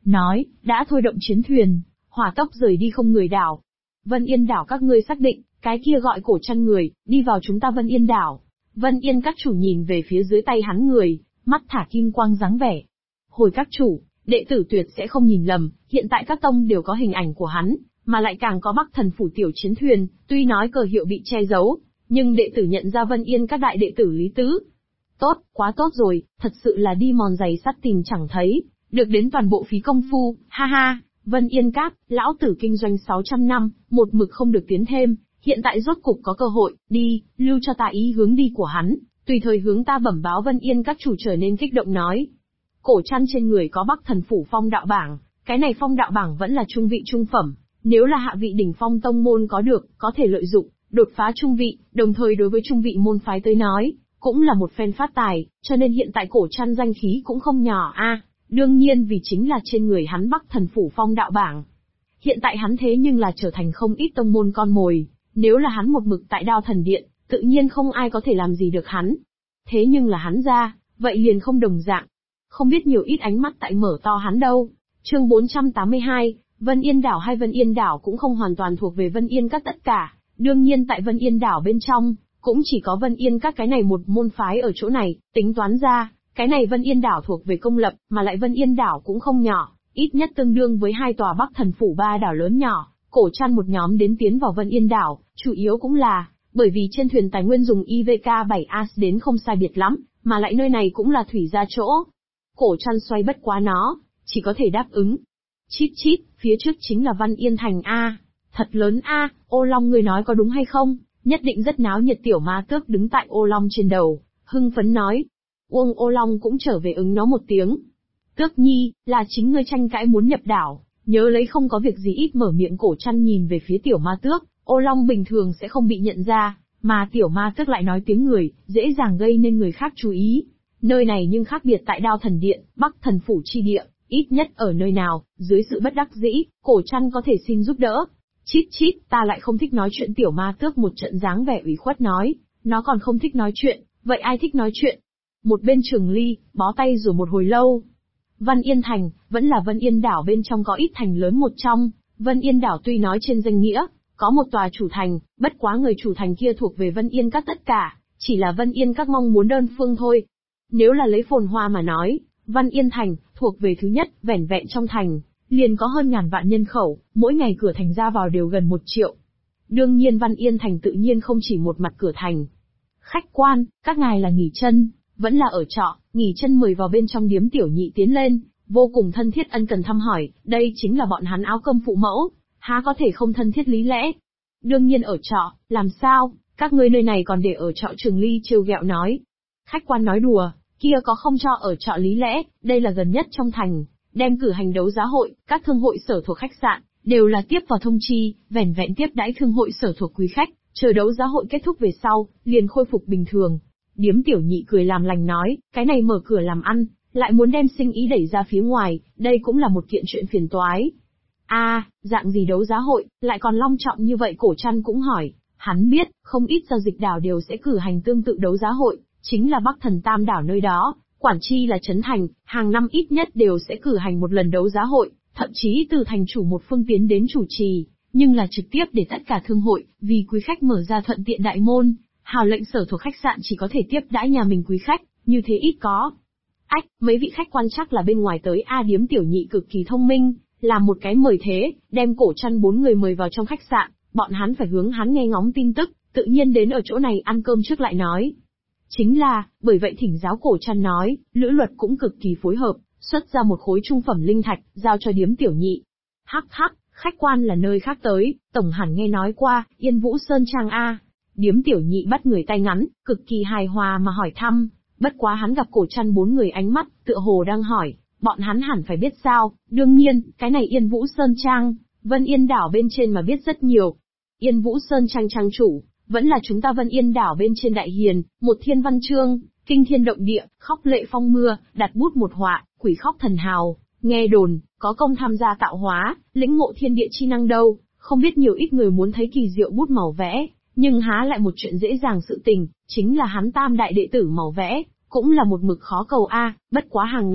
nói, đã thôi động chiến thuyền, hỏa tốc rời đi không người đảo. Vân Yên đảo các ngươi xác định, cái kia gọi cổ chăn người, đi vào chúng ta Vân Yên đảo. Vân Yên các chủ nhìn về phía dưới tay hắn người, mắt thả kim quang dáng vẻ. Hồi các chủ, đệ tử tuyệt sẽ không nhìn lầm, hiện tại các tông đều có hình ảnh của hắn, mà lại càng có Bắc Thần phủ tiểu chiến thuyền, tuy nói cờ hiệu bị che giấu, nhưng đệ tử nhận ra Vân Yên các đại đệ tử Lý Tứ. Tốt, quá tốt rồi, thật sự là đi mòn giày sắt tìm chẳng thấy, được đến toàn bộ phí công phu, ha ha, Vân Yên Các, lão tử kinh doanh 600 năm, một mực không được tiến thêm, hiện tại rốt cục có cơ hội, đi, lưu cho ta ý hướng đi của hắn, tùy thời hướng ta bẩm báo. Vân Yên Các chủ trở nên kích động nói. Cổ chăn trên người có Bắc Thần phủ phong đạo bảng, cái này phong đạo bảng vẫn là trung vị trung phẩm, nếu là hạ vị đỉnh phong tông môn có được, có thể lợi dụng, đột phá trung vị, đồng thời đối với trung vị môn phái tới nói, cũng là một phen phát tài, cho nên hiện tại cổ chăn danh khí cũng không nhỏ a. Đương nhiên vì chính là trên người hắn Bắc Thần phủ phong đạo bảng. Hiện tại hắn thế nhưng là trở thành không ít tông môn con mồi, nếu là hắn một mực tại Đao Thần Điện, tự nhiên không ai có thể làm gì được hắn. Thế nhưng là hắn ra, vậy liền không đồng dạng. Không biết nhiều ít ánh mắt tại mở to hắn đâu. Chương 482, Vân Yên đảo hay Vân Yên đảo cũng không hoàn toàn thuộc về Vân Yên Các tất cả, đương nhiên tại Vân Yên đảo bên trong, cũng chỉ có Vân Yên Các cái này một môn phái ở chỗ này, tính toán ra, cái này Vân Yên đảo thuộc về công lập, mà lại Vân Yên đảo cũng không nhỏ, ít nhất tương đương với hai tòa Bắc Thần phủ ba đảo lớn nhỏ. Cổ chăn một nhóm đến tiến vào Vân Yên đảo, chủ yếu cũng là bởi vì trên thuyền tài nguyên dùng IVK-7A đến không sai biệt lắm, mà lại nơi này cũng là thủy gia chỗ. Cổ chăn xoay bất quá nó, chỉ có thể đáp ứng. Chít chít, phía trước chính là Văn Yên thành a, thật lớn a, Ô Long người nói có đúng hay không? Nhất định rất náo nhiệt. Tiểu Ma Tước đứng tại Ô Long trên đầu, hưng phấn nói. Uông Ô Long cũng trở về ứng nó một tiếng. Tước Nhi, là chính ngươi tranh cãi muốn nhập đảo, nhớ lấy không có việc gì ít mở miệng. Cổ chăn nhìn về phía Tiểu Ma Tước, Ô Long bình thường sẽ không bị nhận ra, mà Tiểu Ma Tước lại nói tiếng người, dễ dàng gây nên người khác chú ý. Nơi này nhưng khác biệt tại Đao Thần Điện, Bắc Thần phủ chi địa, ít nhất ở nơi nào, dưới sự bất đắc dĩ, cổ chăn có thể xin giúp đỡ. Chít chít, ta lại không thích nói chuyện. Tiểu Ma Tước một trận dáng vẻ ủy khuất nói, nó còn không thích nói chuyện, vậy ai thích nói chuyện? Một bên Trường Ly, bó tay rồi một hồi lâu. Văn Yên Thành, vẫn là Vân Yên đảo bên trong có ít thành lớn một trong. Vân Yên đảo tuy nói trên danh nghĩa, có một tòa chủ thành, bất quá người chủ thành kia thuộc về Vân Yên Các tất cả, chỉ là Vân Yên Các mong muốn đơn phương thôi. Nếu là lấy phồn hoa mà nói, Văn Yên Thành, thuộc về thứ nhất, vẻn vẹn trong thành, liền có hơn ngàn vạn nhân khẩu, mỗi ngày cửa thành ra vào đều gần 1 triệu. Đương nhiên Văn Yên Thành tự nhiên không chỉ một mặt cửa thành. Khách quan, các ngài là nghỉ chân, vẫn là ở trọ? Nghỉ chân mời vào bên trong. Điếm Tiểu Nhị tiến lên, vô cùng thân thiết ân cần thăm hỏi, đây chính là bọn hắn Áo Cơm phụ mẫu, há có thể không thân thiết lý lẽ. Đương nhiên ở trọ, làm sao, các ngươi nơi này còn để ở trọ? Trường Ly trêu ghẹo nói. Khách quan nói đùa, kia có không cho ở trọ lý lẽ, đây là gần nhất trong thành, đem cử hành đấu giá hội, các thương hội sở thuộc khách sạn, đều là tiếp vào thông chi, vẻn vẹn tiếp đãi thương hội sở thuộc quý khách, chờ đấu giá hội kết thúc về sau, liền khôi phục bình thường. Điếm Tiểu Nhị cười làm lành nói, cái này mở cửa làm ăn, lại muốn đem sinh ý đẩy ra phía ngoài, đây cũng là một kiện chuyện phiền toái. Dạng gì đấu giá hội, lại còn long trọng như vậy? Cổ chăn cũng hỏi, hắn biết, không ít giao dịch đảo đều sẽ cử hành tương tự đấu giá hội, chính là Bắc Thần Tam đảo nơi đó, quản chi là Trấn Thành, hàng năm ít nhất đều sẽ cử hành một lần đấu giá hội, thậm chí từ thành chủ một phương tiến đến chủ trì, nhưng là trực tiếp để tất cả thương hội, vì quý khách mở ra thuận tiện đại môn, hào lệnh sở thuộc khách sạn chỉ có thể tiếp đãi nhà mình quý khách, như thế ít có. Mấy vị khách quan chắc là bên ngoài tới Điếm Tiểu Nhị cực kỳ thông minh, làm một cái mời thế, đem cổ chăn 4 người mời vào trong khách sạn, bọn hắn phải hướng hắn nghe ngóng tin tức, tự nhiên đến ở chỗ này ăn cơm trước lại nói. Chính là, bởi vậy thỉnh giáo. Cổ chăn nói, Lữ Luật cũng cực kỳ phối hợp, xuất ra một khối trung phẩm linh thạch, giao cho Điếm Tiểu Nhị. Hắc, khách quan là nơi khác tới, tổng hẳn nghe nói qua, Yên Vũ Sơn Trang a. Điếm Tiểu Nhị bắt người tay ngắn, cực kỳ hài hòa mà hỏi thăm, bất quá hắn gặp cổ chăn 4 người ánh mắt, tựa hồ đang hỏi, bọn hắn hẳn phải biết sao. Đương nhiên, cái này Yên Vũ Sơn Trang, Vân Yên đảo bên trên mà biết rất nhiều. Yên Vũ Sơn Trang trang chủ, vẫn là chúng ta Vân Yên đảo bên trên đại hiền, một thiên văn chương, kinh thiên động địa, khóc lệ phong mưa, đặt bút một họa, quỷ khóc thần hào, nghe đồn, có công tham gia tạo hóa, lĩnh ngộ thiên địa chi năng đâu, không biết nhiều ít người muốn thấy kỳ diệu bút màu vẽ, nhưng há lại một chuyện dễ dàng sự tình, chính là hắn tam đại đệ tử màu vẽ, cũng là một mực khó cầu a. Bất quá hàng năm,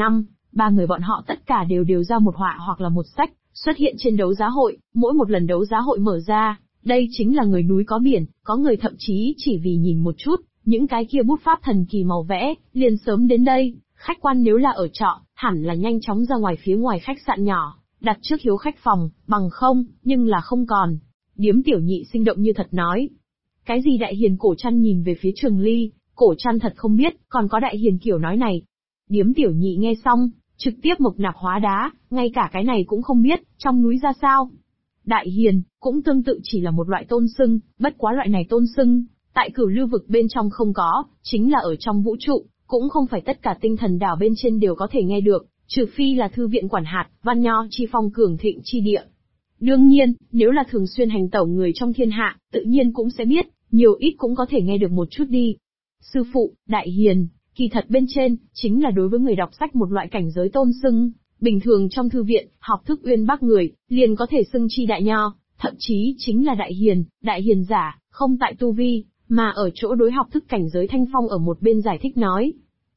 Ba người bọn họ tất cả đều ra một họa hoặc là một sách, xuất hiện trên đấu giá hội, mỗi một lần đấu giá hội mở ra, đây chính là người núi có biển, có người thậm chí chỉ vì nhìn một chút, những cái kia bút pháp thần kỳ màu vẽ, liền sớm đến đây. Khách quan nếu là ở trọ, hẳn là nhanh chóng ra ngoài phía ngoài khách sạn nhỏ, đặt trước hiếu khách phòng, bằng không, nhưng là không còn. Điếm Tiểu Nhị sinh động như thật nói. Cái gì Đại Hiền? Cổ Trăn nhìn về phía Trường Ly, Cổ Trăn thật không biết, còn có Đại Hiền kiểu nói này. Điếm Tiểu Nhị nghe xong, trực tiếp mộc nạp hóa đá, ngay cả cái này cũng không biết, trong núi ra sao. Đại Hiền, cũng tương tự chỉ là một loại tôn xưng, bất quá loại này tôn xưng, tại Cửu Lưu vực bên trong không có, chính là ở trong vũ trụ, cũng không phải tất cả tinh thần đảo bên trên đều có thể nghe được, trừ phi là thư viện quản hạt, văn nho chi phong cường thịnh chi địa. Đương nhiên, nếu là thường xuyên hành tẩu người trong thiên hạ, tự nhiên cũng sẽ biết, nhiều ít cũng có thể nghe được một chút đi. Sư phụ, Đại Hiền, kỳ thật bên trên, chính là đối với người đọc sách một loại cảnh giới tôn xưng, bình thường trong thư viện, học thức uyên bác người, liền có thể xưng chi đại nho, thậm chí chính là Đại Hiền giả, không tại tu vi, mà ở chỗ đối học thức cảnh giới. Thanh Phong ở một bên giải thích nói.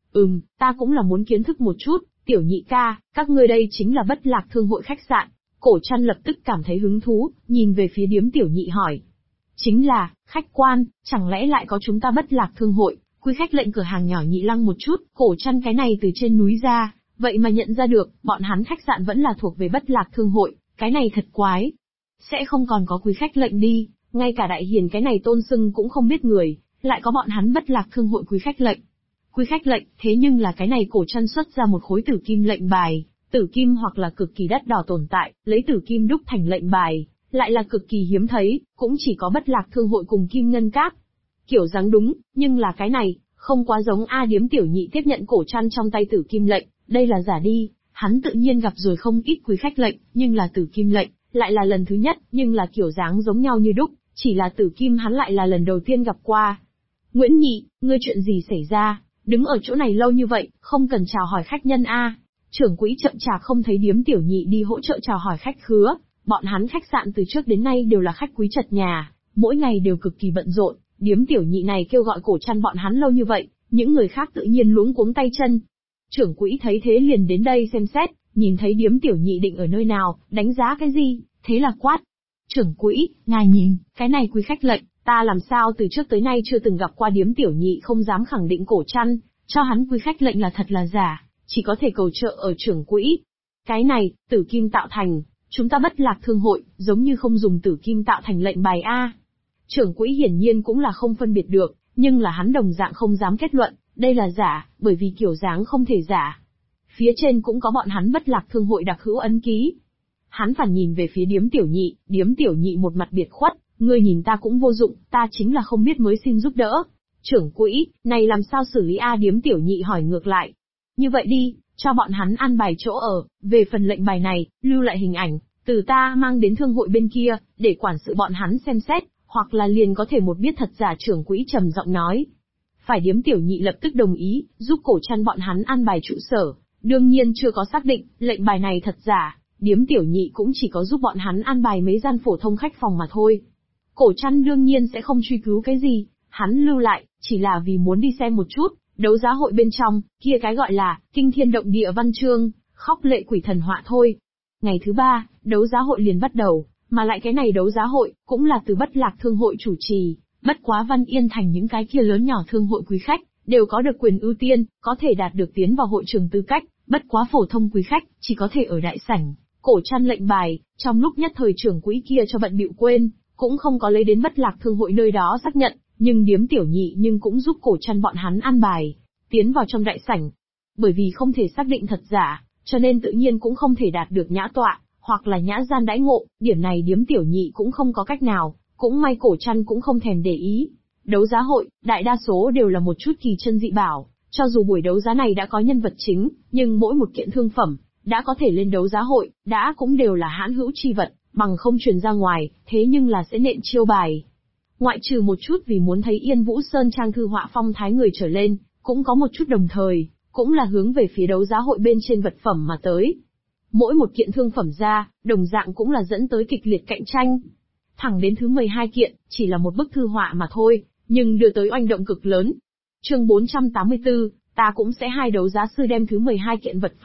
Ta cũng là muốn kiến thức một chút, Tiểu Nhị ca, các ngươi đây chính là Bất Lạc Thương hội khách sạn. Cổ Trăn lập tức cảm thấy hứng thú, nhìn về phía Điếm Tiểu Nhị hỏi. Chính là, khách quan, chẳng lẽ lại có chúng ta Bất Lạc Thương hội, quý khách lệnh cửa hàng nhỏ Nhị Lăng một chút. Cổ Trăn cái này từ trên núi ra, vậy mà nhận ra được, bọn hắn khách sạn vẫn là thuộc về Bất Lạc Thương hội, cái này thật quái. Sẽ không còn có quý khách lệnh đi, ngay cả Đại Hiền cái này tôn xưng cũng không biết người, lại có bọn hắn Bất Lạc Thương hội quý khách lệnh. Quý khách lệnh, thế nhưng là cái này Cổ Trăn xuất ra một khối tử kim lệnh bài, tử kim hoặc là cực kỳ đắt đỏ tồn tại, lấy tử kim đúc thành lệnh bài, lại là cực kỳ hiếm thấy, cũng chỉ có Bất Lạc Thương hội cùng Kim Ngân Các. Kiểu dáng đúng, nhưng là cái này, không quá giống. Điếm Tiểu Nhị tiếp nhận Cổ Trăn trong tay tử kim lệnh, đây là giả đi, hắn tự nhiên gặp rồi không ít quý khách lệnh, nhưng là tử kim lệnh, lại là lần thứ nhất, nhưng là kiểu dáng giống nhau như đúc, chỉ là tử kim hắn lại là lần đầu tiên gặp qua. Nguyễn Nhị, ngươi chuyện gì xảy ra, đứng ở chỗ này lâu như vậy, không cần chào hỏi khách nhân a? Trưởng quỹ chậm chạp không thấy Điếm Tiểu Nhị đi hỗ trợ chào hỏi khách khứa, bọn hắn khách sạn từ trước đến nay đều là khách quý chật nhà, mỗi ngày đều cực kỳ bận rộn, Điếm Tiểu Nhị này kêu gọi Cổ Trăn bọn hắn lâu như vậy, những người khác tự nhiên luống cuống tay chân. Trưởng quỹ thấy thế liền đến đây xem xét, nhìn thấy Điếm Tiểu Nhị định ở nơi nào, đánh giá cái gì, thế là quát. Trưởng quỹ, ngài nhìn, cái này quý khách lệnh, ta làm sao từ trước tới nay chưa từng gặp qua. Điếm Tiểu Nhị không dám khẳng định Cổ Trăn, cho hắn quý khách lệnh là thật là giả, chỉ có thể cầu trợ ở trưởng quỹ. Cái này, tử kim tạo thành, chúng ta Bất Lạc Thương hội, giống như không dùng tử kim tạo thành lệnh bài a. Trưởng quỹ hiển nhiên cũng là không phân biệt được, nhưng là hắn đồng dạng không dám kết luận, đây là giả, bởi vì kiểu dáng không thể giả. Phía trên cũng có bọn hắn Bất Lạc Thương hội đặc hữu ấn ký. Hắn phản nhìn về phía Điếm Tiểu Nhị một mặt biệt khuất, ngươi nhìn ta cũng vô dụng, ta chính là không biết mới xin giúp đỡ. Trưởng quỹ, này làm sao xử lý a? Điếm Tiểu Nhị hỏi ngược lại. Như vậy đi, cho bọn hắn an bài chỗ ở, về phần lệnh bài này, lưu lại hình ảnh, từ ta mang đến thương hội bên kia, để quản sự bọn hắn xem xét, hoặc là liền có thể một biết thật giả. Trưởng quỹ trầm giọng nói. Phải. Điếm Tiểu Nhị lập tức đồng ý, giúp Cổ Trăn bọn hắn an bài trụ sở, đương nhiên chưa có xác định, lệnh bài này thật giả, Điếm Tiểu Nhị cũng chỉ có giúp bọn hắn an bài mấy gian phổ thông khách phòng mà thôi. Cổ Trăn đương nhiên sẽ không truy cứu cái gì, hắn lưu lại, chỉ là vì muốn đi xem một chút, đấu giá hội bên trong, kia cái gọi là, kinh thiên động địa văn chương, khóc lệ quỷ thần họa thôi. Ngày thứ 3, đấu giá hội liền bắt đầu, mà lại cái này đấu giá hội, cũng là từ Bất Lạc Thương hội chủ trì, bất quá Văn Yên Thành những cái kia lớn nhỏ thương hội quý khách, đều có được quyền ưu tiên, có thể đạt được tiến vào hội trường tư cách, bất quá phổ thông quý khách, chỉ có thể ở đại sảnh. Cổ Trăn lệnh bài, trong lúc nhất thời trưởng quỹ kia cho bận bịu quên, cũng không có lấy đến Bất Lạc Thương hội nơi đó xác nhận, nhưng Điếm Tiểu Nhị nhưng cũng giúp Cổ Trăn bọn hắn an bài, tiến vào trong đại sảnh. Bởi vì không thể xác định thật giả, cho nên tự nhiên cũng không thể đạt được nhã tọa, hoặc là nhã gian đãi ngộ, điểm này Điếm Tiểu Nhị cũng không có cách nào, cũng may Cổ Trăn cũng không thèm để ý. Đấu giá hội, đại đa số đều là một chút kỳ chân dị bảo, cho dù buổi đấu giá này đã có nhân vật chính, nhưng mỗi một kiện thương phẩm, đã có thể lên đấu giá hội, đã cũng đều là hãn hữu chi vật, bằng không truyền ra ngoài, thế nhưng là sẽ nện chiêu bài. Ngoại trừ một chút vì muốn thấy Yên Vũ Sơn trang thư họa phong thái người trở lên, cũng có một chút đồng thời, cũng là hướng về phía đấu giá hội bên trên vật phẩm mà tới. Mỗi một kiện thương phẩm ra, đồng dạng cũng là dẫn tới kịch liệt cạnh tranh. Thẳng đến thứ 12 kiện, chỉ là một bức thư họa mà thôi, nhưng đưa tới oanh động cực lớn. Chương 484, ta cũng sẽ hai đấu giá sư đem thứ 12 kiện vật phẩm,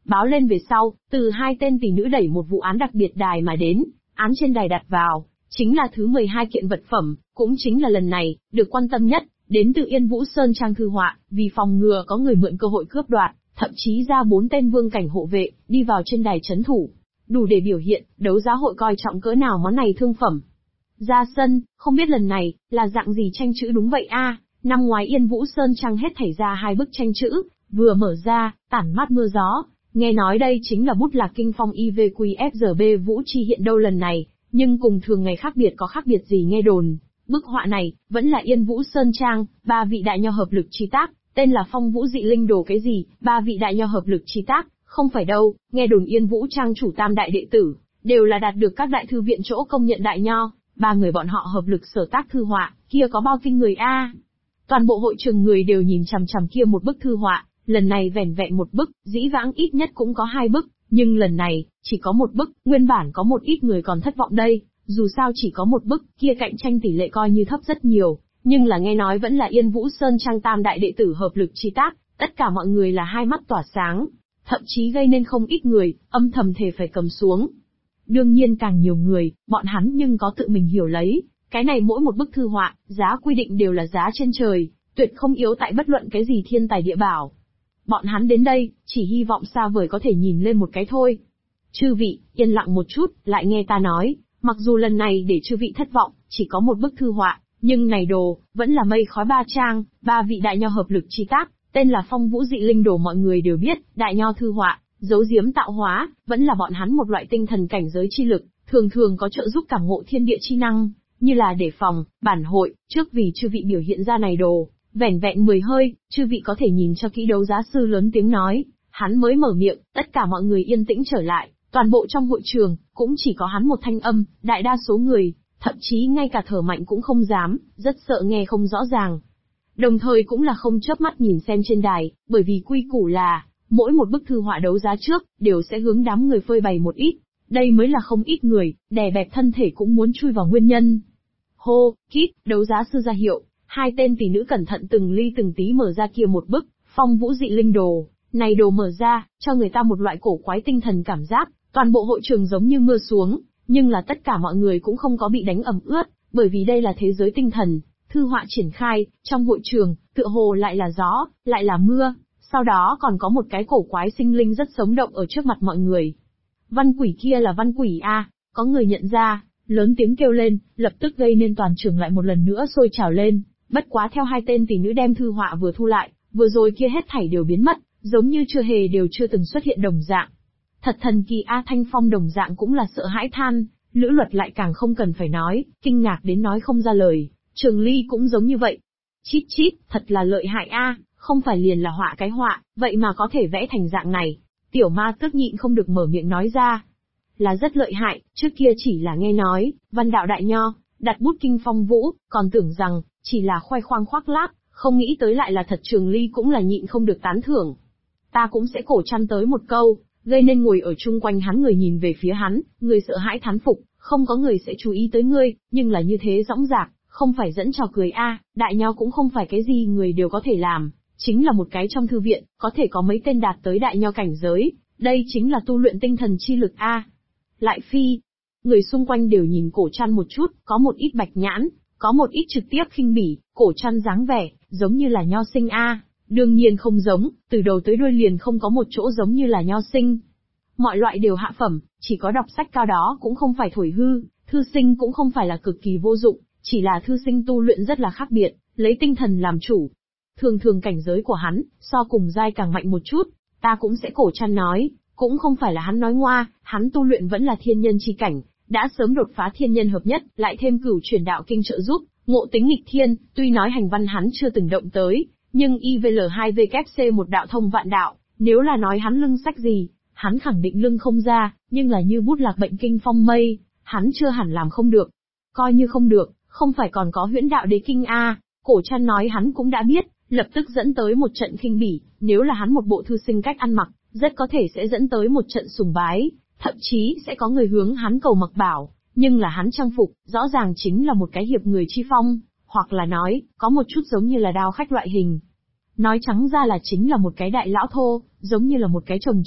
Báo lên về sau, từ hai tên tỷ nữ đẩy một vụ án đặc biệt đài mà đến, án trên đài đặt vào, chính là thứ 12 kiện vật phẩm, cũng chính là lần này, được quan tâm nhất, đến từ Yên Vũ Sơn Trang thư họa, vì phòng ngừa có người mượn cơ hội cướp đoạt, thậm chí ra 4 tên vương cảnh hộ vệ, đi vào trên đài trấn thủ. Đủ để biểu hiện, đấu giá hội coi trọng cỡ nào món này thương phẩm. Ra sân, không biết lần này, là dạng gì tranh chữ đúng vậy a? Năm ngoái Yên Vũ Sơn Trang hết thảy ra 2 bức tranh chữ, vừa mở ra, tản mát mưa gió. Nghe nói đây chính là bút lạc kinh phong IVQFGB Vũ Chi hiện đâu lần này, nhưng cùng thường ngày khác biệt có khác biệt gì nghe đồn. Bức họa này, vẫn là Yên Vũ Sơn Trang, 3 vị đại nho hợp lực chi tác, tên là Phong Vũ Dị Linh Đồ cái gì, 3 vị đại nho hợp lực chi tác, không phải đâu, nghe đồn Yên Vũ Trang chủ tam đại đệ tử, đều là đạt được các đại thư viện chỗ công nhận đại nho, 3 người bọn họ hợp lực sở tác thư họa, kia có bao kinh người a. Toàn bộ hội trường người đều nhìn chằm chằm kia một bức thư họa, lần này vẻn vẹn một bức, dĩ vãng ít nhất cũng có 2 bức, nhưng lần này, chỉ có một bức, nguyên bản có một ít người còn thất vọng đây, dù sao chỉ có một bức, kia cạnh tranh tỷ lệ coi như thấp rất nhiều, nhưng là nghe nói vẫn là Yên Vũ Sơn Trang tam đại đệ tử hợp lực chi tác, tất cả mọi người là hai mắt tỏa sáng, thậm chí gây nên không ít người, âm thầm thề phải cầm xuống. Đương nhiên càng nhiều người, bọn hắn nhưng có tự mình hiểu lấy, cái này mỗi một bức thư họa, giá quy định đều là giá trên trời, tuyệt không yếu tại bất luận cái gì thiên tài địa bảo. Bọn hắn đến đây, chỉ hy vọng xa vời có thể nhìn lên một cái thôi. Chư vị, yên lặng một chút, lại nghe ta nói, mặc dù lần này để chư vị thất vọng, chỉ có một bức thư họa, nhưng này đồ, vẫn là mây khói 3 trang, 3 vị đại nho hợp lực chi tác, tên là Phong Vũ Dị Linh Đồ mọi người đều biết, đại nho thư họa, giấu giếm tạo hóa, vẫn là bọn hắn một loại tinh thần cảnh giới chi lực, thường thường có trợ giúp cảm ngộ thiên địa chi năng, như là để phòng, bản hội, trước vì chư vị biểu hiện ra này đồ, vẻn vẹn 10 hơi, chư vị có thể nhìn cho kỹ đấu giá sư lớn tiếng nói, hắn mới mở miệng, tất cả mọi người yên tĩnh trở lại, toàn bộ trong hội trường, cũng chỉ có hắn một thanh âm, đại đa số người, thậm chí ngay cả thở mạnh cũng không dám, rất sợ nghe không rõ ràng. Đồng thời cũng là không chớp mắt nhìn xem trên đài, bởi vì quy củ là, mỗi một bức thư họa đấu giá trước, đều sẽ hướng đám người phơi bày một ít. Đây mới là không ít người, đè bẹp thân thể cũng muốn chui vào nguyên nhân. Hô, kít, đấu giá sư ra hiệu, 2 tên tỷ nữ cẩn thận từng ly từng tí mở ra kia một bức, Phong Vũ Dị Linh Đồ. Này đồ mở ra, cho người ta một loại cổ quái tinh thần cảm giác, toàn bộ hội trường giống như mưa xuống, nhưng là tất cả mọi người cũng không có bị đánh ẩm ướt, bởi vì đây là thế giới tinh thần. Thư họa triển khai, trong hội trường, tựa hồ lại là gió, lại là mưa, sau đó còn có một cái cổ quái sinh linh rất sống động ở trước mặt mọi người. Văn quỷ kia là văn quỷ a, có người nhận ra, lớn tiếng kêu lên, lập tức gây nên toàn trường lại một lần nữa sôi trào lên, bất quá theo 2 tên tỷ nữ đem thư họa vừa thu lại, vừa rồi kia hết thảy đều biến mất, giống như đều chưa từng xuất hiện đồng dạng. Thật thần kỳ a. Thanh Phong đồng dạng cũng là sợ hãi than, Lữ Luật lại càng không cần phải nói, kinh ngạc đến nói không ra lời, Trường Ly cũng giống như vậy. Chít chít, thật là lợi hại a, không phải liền là họa cái họa, vậy mà có thể vẽ thành dạng này. Tiểu Ma Tước nhịn không được mở miệng nói ra. Là rất lợi hại, trước kia chỉ là nghe nói, văn đạo đại nho, đặt bút kinh phong vũ, còn tưởng rằng, chỉ là khoe khoang khoác lác, không nghĩ tới lại là thật. Trường Ly cũng là nhịn không được tán thưởng. Ta cũng sẽ cổ chăn tới một câu, gây nên ngồi ở chung quanh hắn người nhìn về phía hắn, người sợ hãi thán phục, không có người sẽ chú ý tới ngươi, nhưng là như thế dõng dạc, không phải dẫn trò cười a. Đại nho cũng không phải cái gì người đều có thể làm, chính là một cái trong thư viện, có thể có mấy tên đạt tới đại nho cảnh giới, đây chính là tu luyện tinh thần chi lực a. Lại phi, người xung quanh đều nhìn cổ chăn một chút, có một ít bạch nhãn, có một ít trực tiếp khinh bỉ, cổ chăn dáng vẻ, giống như là nho sinh a. Đương nhiên không giống, từ đầu tới đuôi liền không có một chỗ giống như là nho sinh. Mọi loại đều hạ phẩm, chỉ có đọc sách cao đó cũng không phải thổi hư, thư sinh cũng không phải là cực kỳ vô dụng, chỉ là thư sinh tu luyện rất là khác biệt, lấy tinh thần làm chủ. Thường thường cảnh giới của hắn, so cùng giai càng mạnh một chút, ta cũng sẽ cổ chăn nói, cũng không phải là hắn nói ngoa, hắn tu luyện vẫn là thiên nhân chi cảnh, đã sớm đột phá thiên nhân hợp nhất, lại thêm cửu chuyển đạo kinh trợ giúp, ngộ tính nghịch thiên, tuy nói hành văn hắn chưa từng động tới, nhưng IVL2VKC một đạo thông vạn đạo, nếu là nói hắn lưng sách gì, hắn khẳng định lưng không ra, nhưng là như bút lạc bệnh kinh phong mây, hắn chưa hẳn làm không được. Coi như không được, không phải còn có huyễn đạo đế kinh a. Cổ chăn nói hắn cũng đã biết, lập tức dẫn tới một trận khinh bỉ, nếu là hắn một bộ thư sinh cách ăn mặc, rất có thể sẽ dẫn tới một trận sùng bái, thậm chí sẽ có người hướng hắn cầu mặc bảo, nhưng là hắn trang phục, rõ ràng chính là một cái hiệp người chi phong, hoặc là nói, có một chút giống như là đao khách loại hình. Nói trắng ra là chính là một cái đại lão thô, giống như là một cái trồng trọt,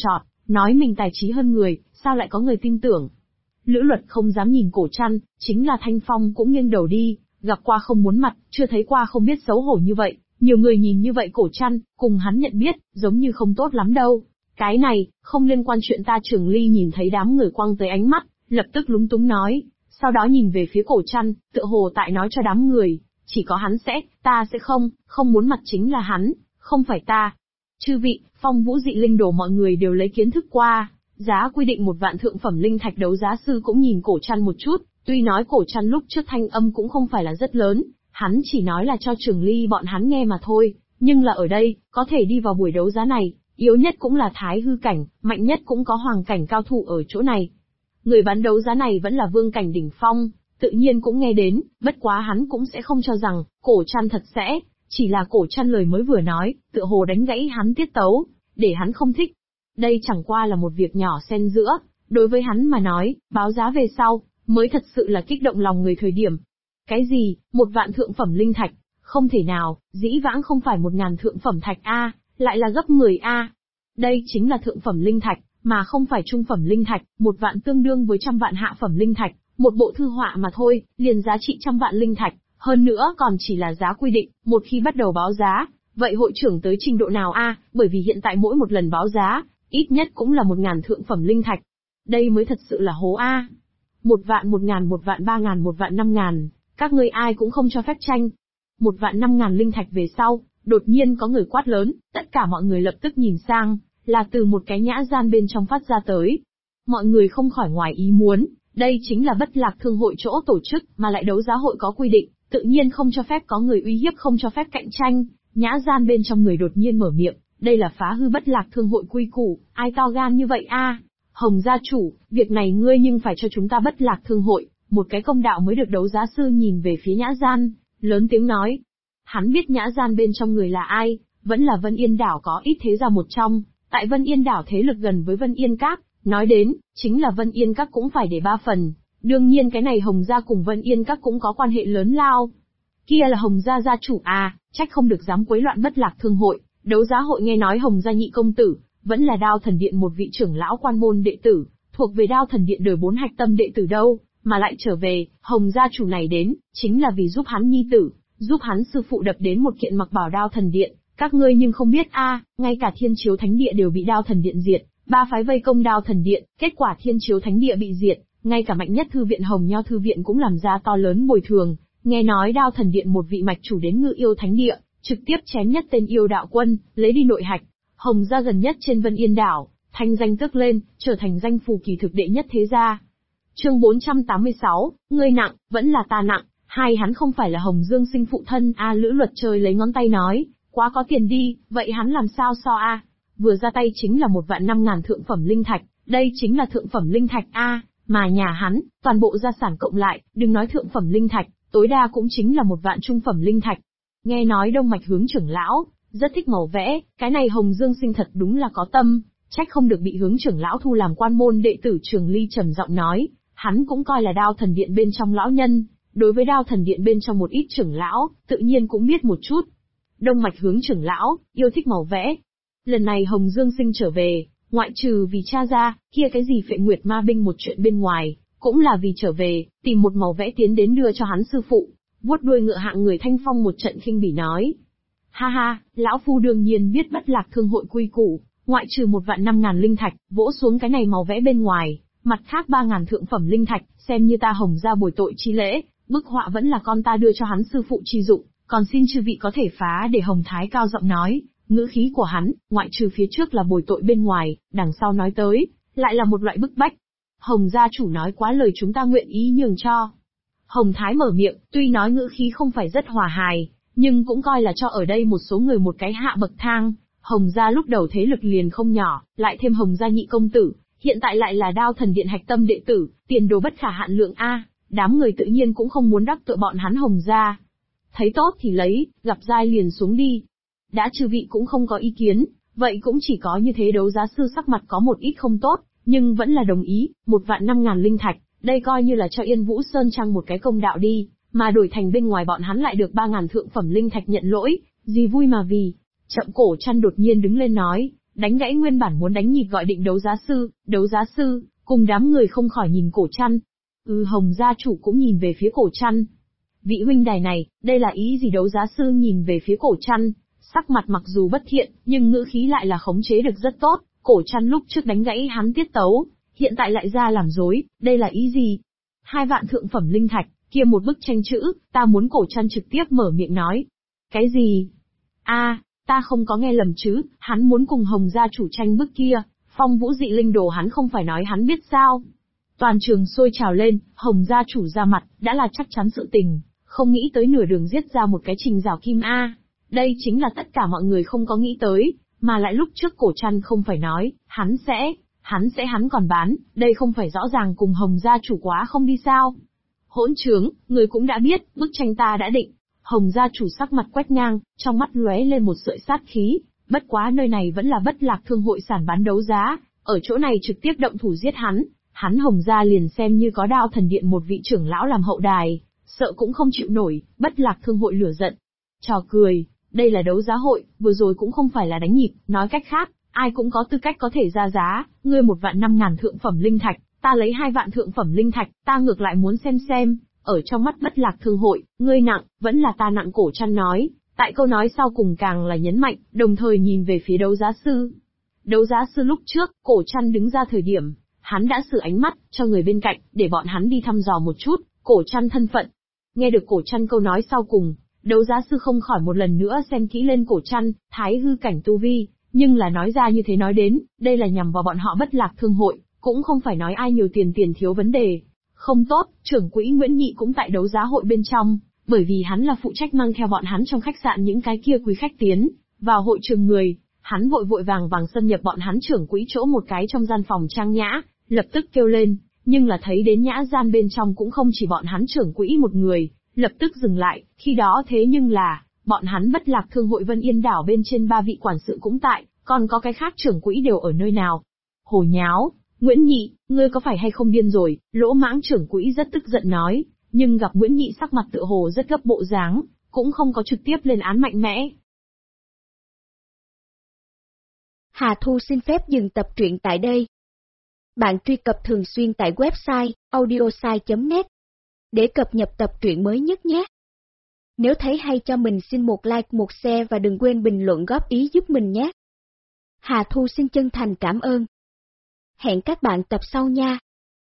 nói mình tài trí hơn người, sao lại có người tin tưởng. Lữ Luật không dám nhìn Cổ Trăn, chính là Thanh Phong cũng nghiêng đầu đi, gặp qua không muốn mặt, chưa thấy qua không biết xấu hổ như vậy, nhiều người nhìn như vậy Cổ Trăn, cùng hắn nhận biết, giống như không tốt lắm đâu. Cái này, không liên quan chuyện ta. Trường Ly nhìn thấy đám người quăng tới ánh mắt, lập tức lúng túng nói, sau đó nhìn về phía Cổ Trăn, tựa hồ tại nói cho đám người, chỉ có hắn sẽ, ta sẽ không muốn mặt chính là hắn, không phải ta. Chư vị, Phong Vũ dị linh đồ mọi người đều lấy kiến thức qua, giá quy định 1 vạn thượng phẩm linh thạch. Đấu giá sư cũng nhìn Cổ Trăn một chút, tuy nói Cổ Trăn lúc trước thanh âm cũng không phải là rất lớn, hắn chỉ nói là cho Trường Ly bọn hắn nghe mà thôi, nhưng là ở đây, có thể đi vào buổi đấu giá này, yếu nhất cũng là thái hư cảnh, mạnh nhất cũng có hoàng cảnh cao thủ ở chỗ này. Người bán đấu giá này vẫn là vương cảnh đỉnh phong, tự nhiên cũng nghe đến, bất quá hắn cũng sẽ không cho rằng, Cổ Trăn thật sẽ, chỉ là Cổ Trăn lời mới vừa nói, tựa hồ đánh gãy hắn tiết tấu, để hắn không thích. Đây chẳng qua là một việc nhỏ xen giữa, đối với hắn mà nói, báo giá về sau, mới thật sự là kích động lòng người thời điểm. Cái gì, 1 vạn thượng phẩm linh thạch, không thể nào, dĩ vãng không phải 1000 thượng phẩm thạch a, lại là gấp 10 a. Đây chính là thượng phẩm linh thạch, mà không phải trung phẩm linh thạch, 1 vạn tương đương với 100 vạn hạ phẩm linh thạch, một bộ thư họa mà thôi, liền giá trị 100 vạn linh thạch, hơn nữa còn chỉ là giá quy định, một khi bắt đầu báo giá, vậy hội trưởng tới trình độ nào a? Bởi vì hiện tại mỗi một lần báo giá, ít nhất cũng là 1000 thượng phẩm linh thạch. Đây mới thật sự là hố a. 1 vạn 1000, 1 vạn 3000, 1 vạn 5000, các ngươi ai cũng không cho phép tranh. 1 vạn 5000 linh thạch về sau, đột nhiên có người quát lớn, tất cả mọi người lập tức nhìn sang, là từ một cái nhã gian bên trong phát ra tới. Mọi người không khỏi ngoài ý muốn, đây chính là Bất Lạc Thương hội chỗ tổ chức, mà lại đấu giá hội có quy định, tự nhiên không cho phép có người uy hiếp, không cho phép cạnh tranh. Nhã gian bên trong người đột nhiên mở miệng, đây là phá hư Bất Lạc Thương hội quy củ, ai to gan như vậy a? Hồng gia chủ, việc này ngươi nhưng phải cho chúng ta Bất Lạc Thương hội một cái công đạo mới được. Đấu giá sư nhìn về phía nhã gian, lớn tiếng nói. Hắn biết nhã gian bên trong người là ai, vẫn là Vân Yên đảo có ít thế gia một trong, tại Vân Yên đảo thế lực gần với Vân Yên Các, nói đến, chính là Vân Yên Các cũng phải để 3 phần, đương nhiên cái này Hồng gia cùng Vân Yên Các cũng có quan hệ lớn lao. Kia là Hồng gia gia chủ à, trách không được dám quấy loạn Bất Lạc Thương hội. Đấu giá hội nghe nói Hồng gia nhị công tử, vẫn là Đao Thần Điện một vị trưởng lão quan môn đệ tử, thuộc về Đao Thần Điện đời 4 hạch tâm đệ tử đâu, mà lại trở về, Hồng gia chủ này đến, chính là vì giúp hắn nhi tử, giúp hắn sư phụ đập đến một kiện mặc bảo Đao Thần Điện. Các ngươi nhưng không biết a, ngay cả Thiên Chiếu Thánh Địa đều bị Đao Thần Điện diệt, 3 phái vây công Đao Thần Điện, kết quả Thiên Chiếu Thánh Địa bị diệt, ngay cả mạnh nhất thư viện Hồng Nho thư viện cũng làm ra to lớn bồi thường. Nghe nói Đao Thần Điện một vị mạch chủ đến Ngự Yêu Thánh Địa, trực tiếp chém nhất tên yêu đạo quân, lấy đi nội hạch. Hồng gia gần nhất trên Vân Yên đảo, thanh danh tước lên, trở thành danh phù kỳ thực đệ nhất thế gia. Chương 486, ngươi nặng, vẫn là ta nặng, hai hắn không phải là Hồng Dương Sinh phụ thân a. Lữ Luật chơi lấy ngón tay nói, quá có tiền đi, vậy hắn làm sao so a? Vừa ra tay chính là 1 vạn 5000 thượng phẩm linh thạch, đây chính là thượng phẩm linh thạch a, mà nhà hắn, toàn bộ gia sản cộng lại, đừng nói thượng phẩm linh thạch, tối đa cũng chính là 1 vạn trung phẩm linh thạch. Nghe nói Đông Mạch Hướng trưởng lão rất thích màu vẽ, cái này Hồng Dương Sinh thật đúng là có tâm, trách không được bị Hướng trưởng lão thu làm quan môn đệ tử. Trường Ly trầm giọng nói, hắn cũng coi là Đao Thần Điện bên trong lão nhân, đối với Đao Thần Điện bên trong một ít trưởng lão, tự nhiên cũng biết một chút. Đông Mạch Hướng trưởng lão yêu thích màu vẽ. Lần này Hồng Dương Sinh trở về, ngoại trừ vì cha ra, kia cái gì Phệ Nguyệt Ma binh một chuyện bên ngoài, cũng là vì trở về, tìm một màu vẽ tiến đến đưa cho hắn sư phụ. Vuốt đuôi ngựa hạng người Thanh Phong một trận khinh bỉ nói. Ha ha, lão phu đương nhiên biết Bất Lạc Thương hội quy củ, ngoại trừ 1 vạn 5000 linh thạch, vỗ xuống cái này màu vẽ bên ngoài, mặt khác 3000 thượng phẩm linh thạch, xem như ta Hồng gia bồi tội chi lễ, bức họa vẫn là con ta đưa cho hắn sư phụ chi dụng, còn xin chư vị có thể phá. Để Hồng Thái cao giọng nói, ngữ khí của hắn, ngoại trừ phía trước là bồi tội bên ngoài, đằng sau nói tới, lại là một loại bức bách. Hồng gia chủ nói quá lời, chúng ta nguyện ý nhường cho. Hồng Thái mở miệng, tuy nói ngữ khí không phải rất hòa hài, nhưng cũng coi là cho ở đây một số người một cái hạ bậc thang. Hồng gia lúc đầu thế lực liền không nhỏ, lại thêm Hồng gia nhị công tử, hiện tại lại là Đao Thần Điện hạch tâm đệ tử, tiền đồ bất khả hạn lượng a. Đám người tự nhiên cũng không muốn đắc tội bọn hắn Hồng gia. Thấy tốt thì lấy, gặp dai liền xuống đi. Đã chư vị cũng không có ý kiến, vậy cũng chỉ có như thế. Đấu giá sư sắc mặt có một ít không tốt, nhưng vẫn là đồng ý. 1 vạn 5000 linh thạch, đây coi như là cho Yên Vũ Sơn Trang một cái công đạo đi, mà đổi thành bên ngoài bọn hắn lại được 3000 thượng phẩm linh thạch nhận lỗi, gì vui mà vì. Chậm Cổ Trăn đột nhiên đứng lên nói, đánh gãy nguyên bản muốn đánh nhịp gọi định đấu giá sư, cùng đám người không khỏi nhìn Cổ Trăn. Hồng gia chủ cũng nhìn về phía Cổ Trăn. Vị huynh đài này, đây là ý gì? Đấu giá sư nhìn về phía Cổ Trăn, sắc mặt mặc dù bất thiện, nhưng ngữ khí lại là khống chế được rất tốt. Cổ Trăn lúc trước đánh gãy hắn tiết tấu, hiện tại lại ra làm dối, đây là ý gì? 2 vạn thượng phẩm linh thạch, kia một bức tranh chữ, ta muốn. Cổ Trăn trực tiếp mở miệng nói. Cái gì? Ta không có nghe lầm chứ, hắn muốn cùng Hồng gia chủ tranh bức kia, Phong Vũ dị linh đồ hắn không phải nói hắn biết sao? Toàn trường sôi trào lên, Hồng gia chủ ra mặt, đã là chắc chắn sự tình, không nghĩ tới nửa đường giết ra một cái Trình Giảo Kim Đây chính là tất cả mọi người không có nghĩ tới, mà lại lúc trước Cổ Trăn không phải nói, hắn còn bán, đây không phải rõ ràng cùng Hồng gia chủ quá không đi sao? Hỗn trướng, người cũng đã biết, bức tranh ta đã định. Hồng gia chủ sắc mặt quét ngang, trong mắt lóe lên một sợi sát khí, bất quá nơi này vẫn là Bất Lạc Thương hội sản bán đấu giá, ở chỗ này trực tiếp động thủ giết hắn Hồng gia liền xem như có Đao Thần Điện một vị trưởng lão làm hậu đài, sợ cũng không chịu nổi. Bất Lạc Thương hội lửa giận. Trò cười, đây là đấu giá hội, vừa rồi cũng không phải là đánh nhịp, nói cách khác, ai cũng có tư cách có thể ra giá, ngươi 1.500.000 thượng phẩm linh thạch, ta lấy 2 vạn thượng phẩm linh thạch, ta ngược lại muốn xem, ở trong mắt Bất Lạc Thương hội, ngươi nặng, vẫn là ta nặng. Cổ Trăn nói, tại câu nói sau cùng càng là nhấn mạnh, đồng thời nhìn về phía đấu giá sư. Đấu giá sư lúc trước, Cổ Trăn đứng ra thời điểm, hắn đã sử ánh mắt cho người bên cạnh, để bọn hắn đi thăm dò một chút, Cổ Trăn thân phận. Nghe được Cổ Trăn câu nói sau cùng, đấu giá sư không khỏi một lần nữa xem kỹ lên Cổ Trăn, thái hư cảnh tu vi, nhưng là nói ra như thế nói đến, đây là nhằm vào bọn họ Bất Lạc Thương hội, cũng không phải nói ai nhiều tiền thiếu vấn đề. Không tốt, trưởng quỹ Nguyễn Nhị cũng tại đấu giá hội bên trong, bởi vì hắn là phụ trách mang theo bọn hắn trong khách sạn những cái kia quý khách tiến vào hội trường người, hắn vội vàng xâm nhập bọn hắn trưởng quỹ chỗ một cái trong gian phòng trang nhã, lập tức kêu lên, nhưng là thấy đến nhã gian bên trong cũng không chỉ bọn hắn trưởng quỹ một người, lập tức dừng lại, khi đó thế nhưng là, bọn hắn Bất Lạc Thương hội Vân Yên đảo bên trên 3 vị quản sự cũng tại, còn có cái khác trưởng quỹ đều ở nơi nào. Hồ nháo, Nguyễn Nhị, ngươi có phải hay không điên rồi? Lỗ Mãng trưởng quỹ rất tức giận nói, nhưng gặp Nguyễn Nhị sắc mặt tựa hồ rất gấp bộ dáng, cũng không có trực tiếp lên án mạnh mẽ. Hà Thu xin phép dừng tập truyện tại đây. Bạn truy cập thường xuyên tại website audiosai.net để cập nhật tập truyện mới nhất nhé. Nếu thấy hay cho mình xin một like, một share và đừng quên bình luận góp ý giúp mình nhé. Hà Thu xin chân thành cảm ơn. Hẹn các bạn tập sau nha.